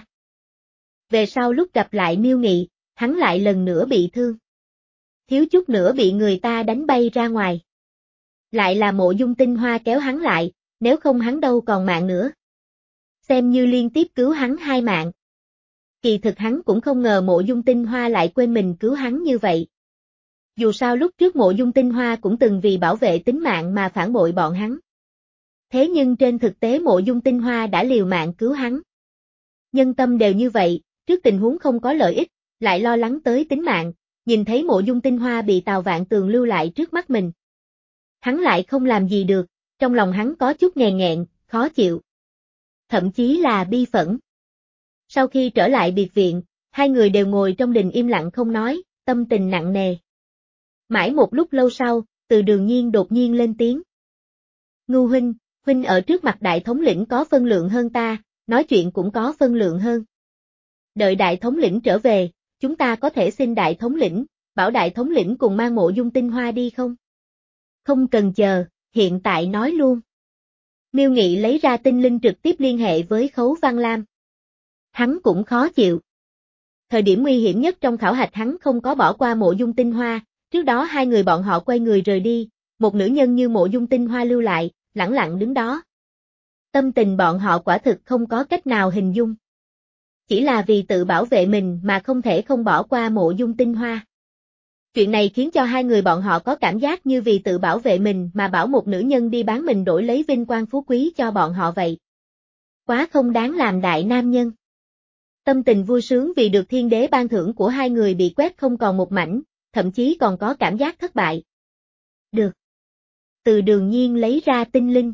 Về sau lúc gặp lại Miêu Nghị, hắn lại lần nữa bị thương. Thiếu chút nữa bị người ta đánh bay ra ngoài. Lại là Mộ Dung Tinh Hoa kéo hắn lại, nếu không hắn đâu còn mạng nữa. Xem như liên tiếp cứu hắn hai mạng. Kỳ thực hắn cũng không ngờ Mộ Dung Tinh Hoa lại quên mình cứu hắn như vậy. Dù sao lúc trước Mộ Dung Tinh Hoa cũng từng vì bảo vệ tính mạng mà phản bội bọn hắn. Thế nhưng trên thực tế Mộ Dung Tinh Hoa đã liều mạng cứu hắn. Nhân tâm đều như vậy, trước tình huống không có lợi ích, lại lo lắng tới tính mạng, nhìn thấy Mộ Dung Tinh Hoa bị Tào Vạn Tường lưu lại trước mắt mình. Hắn lại không làm gì được, trong lòng hắn có chút nghèn nghẹn, khó chịu. Thậm chí là bi phẫn. Sau khi trở lại biệt viện, hai người đều ngồi trong đình im lặng không nói, tâm tình nặng nề. Mãi một lúc lâu sau, Từ Đường Nhiên đột nhiên lên tiếng. Ngưu huynh, huynh ở trước mặt đại thống lĩnh có phân lượng hơn ta, nói chuyện cũng có phân lượng hơn. Đợi đại thống lĩnh trở về, chúng ta có thể xin đại thống lĩnh, bảo đại thống lĩnh cùng mang Mộ Dung Tinh Hoa đi không? Không cần chờ, hiện tại nói luôn. Miêu Nghị lấy ra tinh linh trực tiếp liên hệ với Khấu Văn Lam. Hắn cũng khó chịu. Thời điểm nguy hiểm nhất trong khảo hạch hắn không có bỏ qua Mộ Dung Tinh Hoa, trước đó hai người bọn họ quay người rời đi, một nữ nhân như Mộ Dung Tinh Hoa lưu lại, lẳng lặng đứng đó. Tâm tình bọn họ quả thực không có cách nào hình dung. Chỉ là vì tự bảo vệ mình mà không thể không bỏ qua Mộ Dung Tinh Hoa. Chuyện này khiến cho hai người bọn họ có cảm giác như vì tự bảo vệ mình mà bảo một nữ nhân đi bán mình đổi lấy vinh quang phú quý cho bọn họ vậy. Quá không đáng làm đại nam nhân. Tâm tình vui sướng vì được thiên đế ban thưởng của hai người bị quét không còn một mảnh, thậm chí còn có cảm giác thất bại. Được. Từ Đường Nhiên lấy ra tinh linh.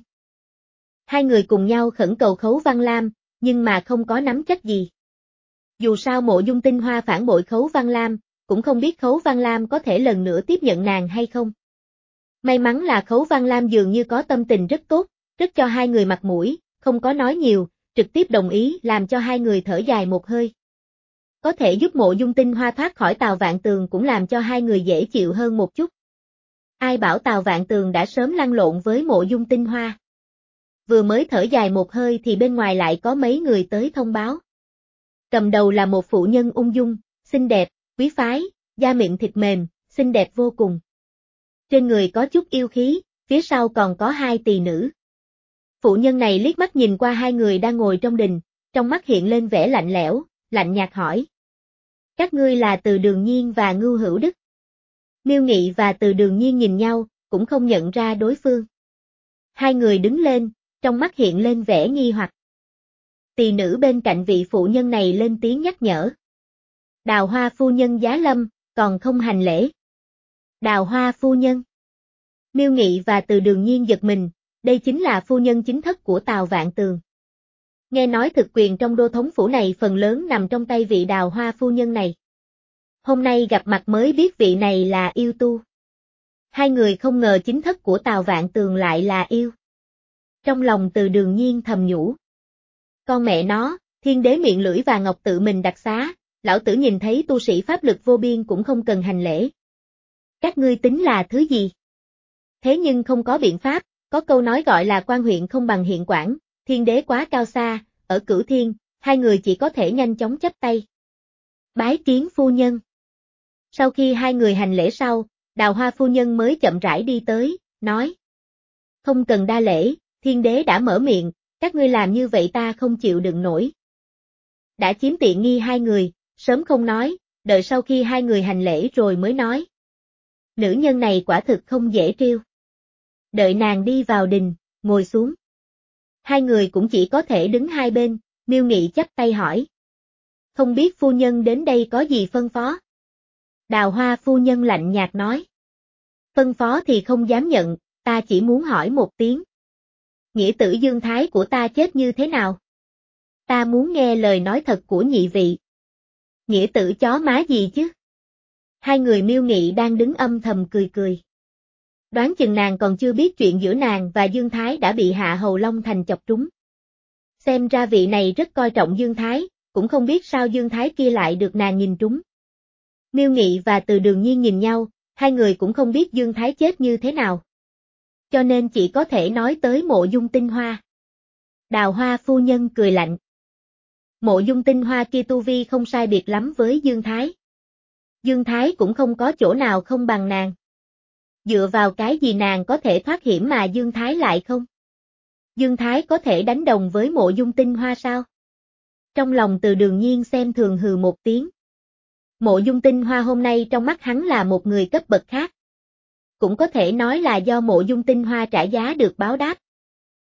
Hai người cùng nhau khẩn cầu Khấu Văn Lam, nhưng mà không có nắm chắc gì. Dù sao Mộ Dung Tinh Hoa phản bội Khấu Văn Lam, cũng không biết Khấu Văn Lam có thể lần nữa tiếp nhận nàng hay không. May mắn là Khấu Văn Lam dường như có tâm tình rất tốt, rất cho hai người mặt mũi, không có nói nhiều, trực tiếp đồng ý làm cho hai người thở dài một hơi. Có thể giúp Mộ Dung Tinh Hoa thoát khỏi Tào Vạn Tường cũng làm cho hai người dễ chịu hơn một chút. Ai bảo Tào Vạn Tường đã sớm lăn lộn với Mộ Dung Tinh Hoa. Vừa mới thở dài một hơi thì bên ngoài lại có mấy người tới thông báo. Cầm đầu là một phụ nhân ung dung, xinh đẹp, quý phái, da miệng thịt mềm, xinh đẹp vô cùng. Trên người có chút yêu khí, phía sau còn có hai tỳ nữ. Phụ nhân này liếc mắt nhìn qua hai người đang ngồi trong đình, trong mắt hiện lên vẻ lạnh lẽo, lạnh nhạt hỏi. Các ngươi là Từ Đường Nhiên và Ngưu Hữu Đức. Miêu Nghị và Từ Đường Nhiên nhìn nhau, cũng không nhận ra đối phương. Hai người đứng lên, trong mắt hiện lên vẻ nghi hoặc. Tỳ nữ bên cạnh vị phụ nhân này lên tiếng nhắc nhở. Đào Hoa phu nhân giá lâm, còn không hành lễ. Đào Hoa phu nhân. Miêu Nghị và Từ Đường Nhiên giật mình, đây chính là phu nhân chính thất của Tào Vạn Tường. Nghe nói thực quyền trong đô thống phủ này phần lớn nằm trong tay vị Đào Hoa phu nhân này. Hôm nay gặp mặt mới biết vị này là yêu tu. Hai người không ngờ chính thất của Tào Vạn Tường lại là yêu. Trong lòng Từ Đường Nhiên thầm nhủ. Con mẹ nó, thiên đế miệng lưỡi và ngọc tự mình đặc xá, lão tử nhìn thấy tu sĩ pháp lực vô biên cũng không cần hành lễ. Các ngươi tính là thứ gì? Thế nhưng không có biện pháp, có câu nói gọi là quan huyện không bằng hiện quản, thiên đế quá cao xa, ở cửu thiên, hai người chỉ có thể nhanh chóng chắp tay. Bái kiến phu nhân. Sau khi hai người hành lễ sau, Đào Hoa phu nhân mới chậm rãi đi tới, nói. Không cần đa lễ, thiên đế đã mở miệng, các ngươi làm như vậy ta không chịu đựng nổi. Đã chiếm tiện nghi hai người, sớm không nói, đợi sau khi hai người hành lễ rồi mới nói. Nữ nhân này quả thực không dễ trêu. Đợi nàng đi vào đình, ngồi xuống. Hai người cũng chỉ có thể đứng hai bên, Miêu Nghị chắp tay hỏi. Không biết phu nhân đến đây có gì phân phó? Đào Hoa phu nhân lạnh nhạt nói. Phân phó thì không dám nhận, ta chỉ muốn hỏi một tiếng. Nghĩa tử Dương Thái của ta chết như thế nào? Ta muốn nghe lời nói thật của nhị vị. Nghĩa tử chó má gì chứ? Hai người Miêu Nghị đang đứng âm thầm cười cười. Đoán chừng nàng còn chưa biết chuyện giữa nàng và Dương Thái đã bị Hạ Hầu Long Thành chọc trúng. Xem ra vị này rất coi trọng Dương Thái, cũng không biết sao Dương Thái kia lại được nàng nhìn trúng. Miêu Nghị và Từ Đường Nhiên nhìn nhau, hai người cũng không biết Dương Thái chết như thế nào. Cho nên chỉ có thể nói tới Mộ Dung Tinh Hoa. Đào Hoa phu nhân cười lạnh. Mộ Dung Tinh Hoa kia tu vi không sai biệt lắm với Dương Thái. Dương Thái cũng không có chỗ nào không bằng nàng. Dựa vào cái gì nàng có thể thoát hiểm mà Dương Thái lại không? Dương Thái có thể đánh đồng với Mộ Dung Tinh Hoa sao? Trong lòng Từ Đường Nhiên xem thường hừ một tiếng. Mộ Dung Tinh Hoa hôm nay trong mắt hắn là một người cấp bậc khác. Cũng có thể nói là do Mộ Dung Tinh Hoa trả giá được báo đáp.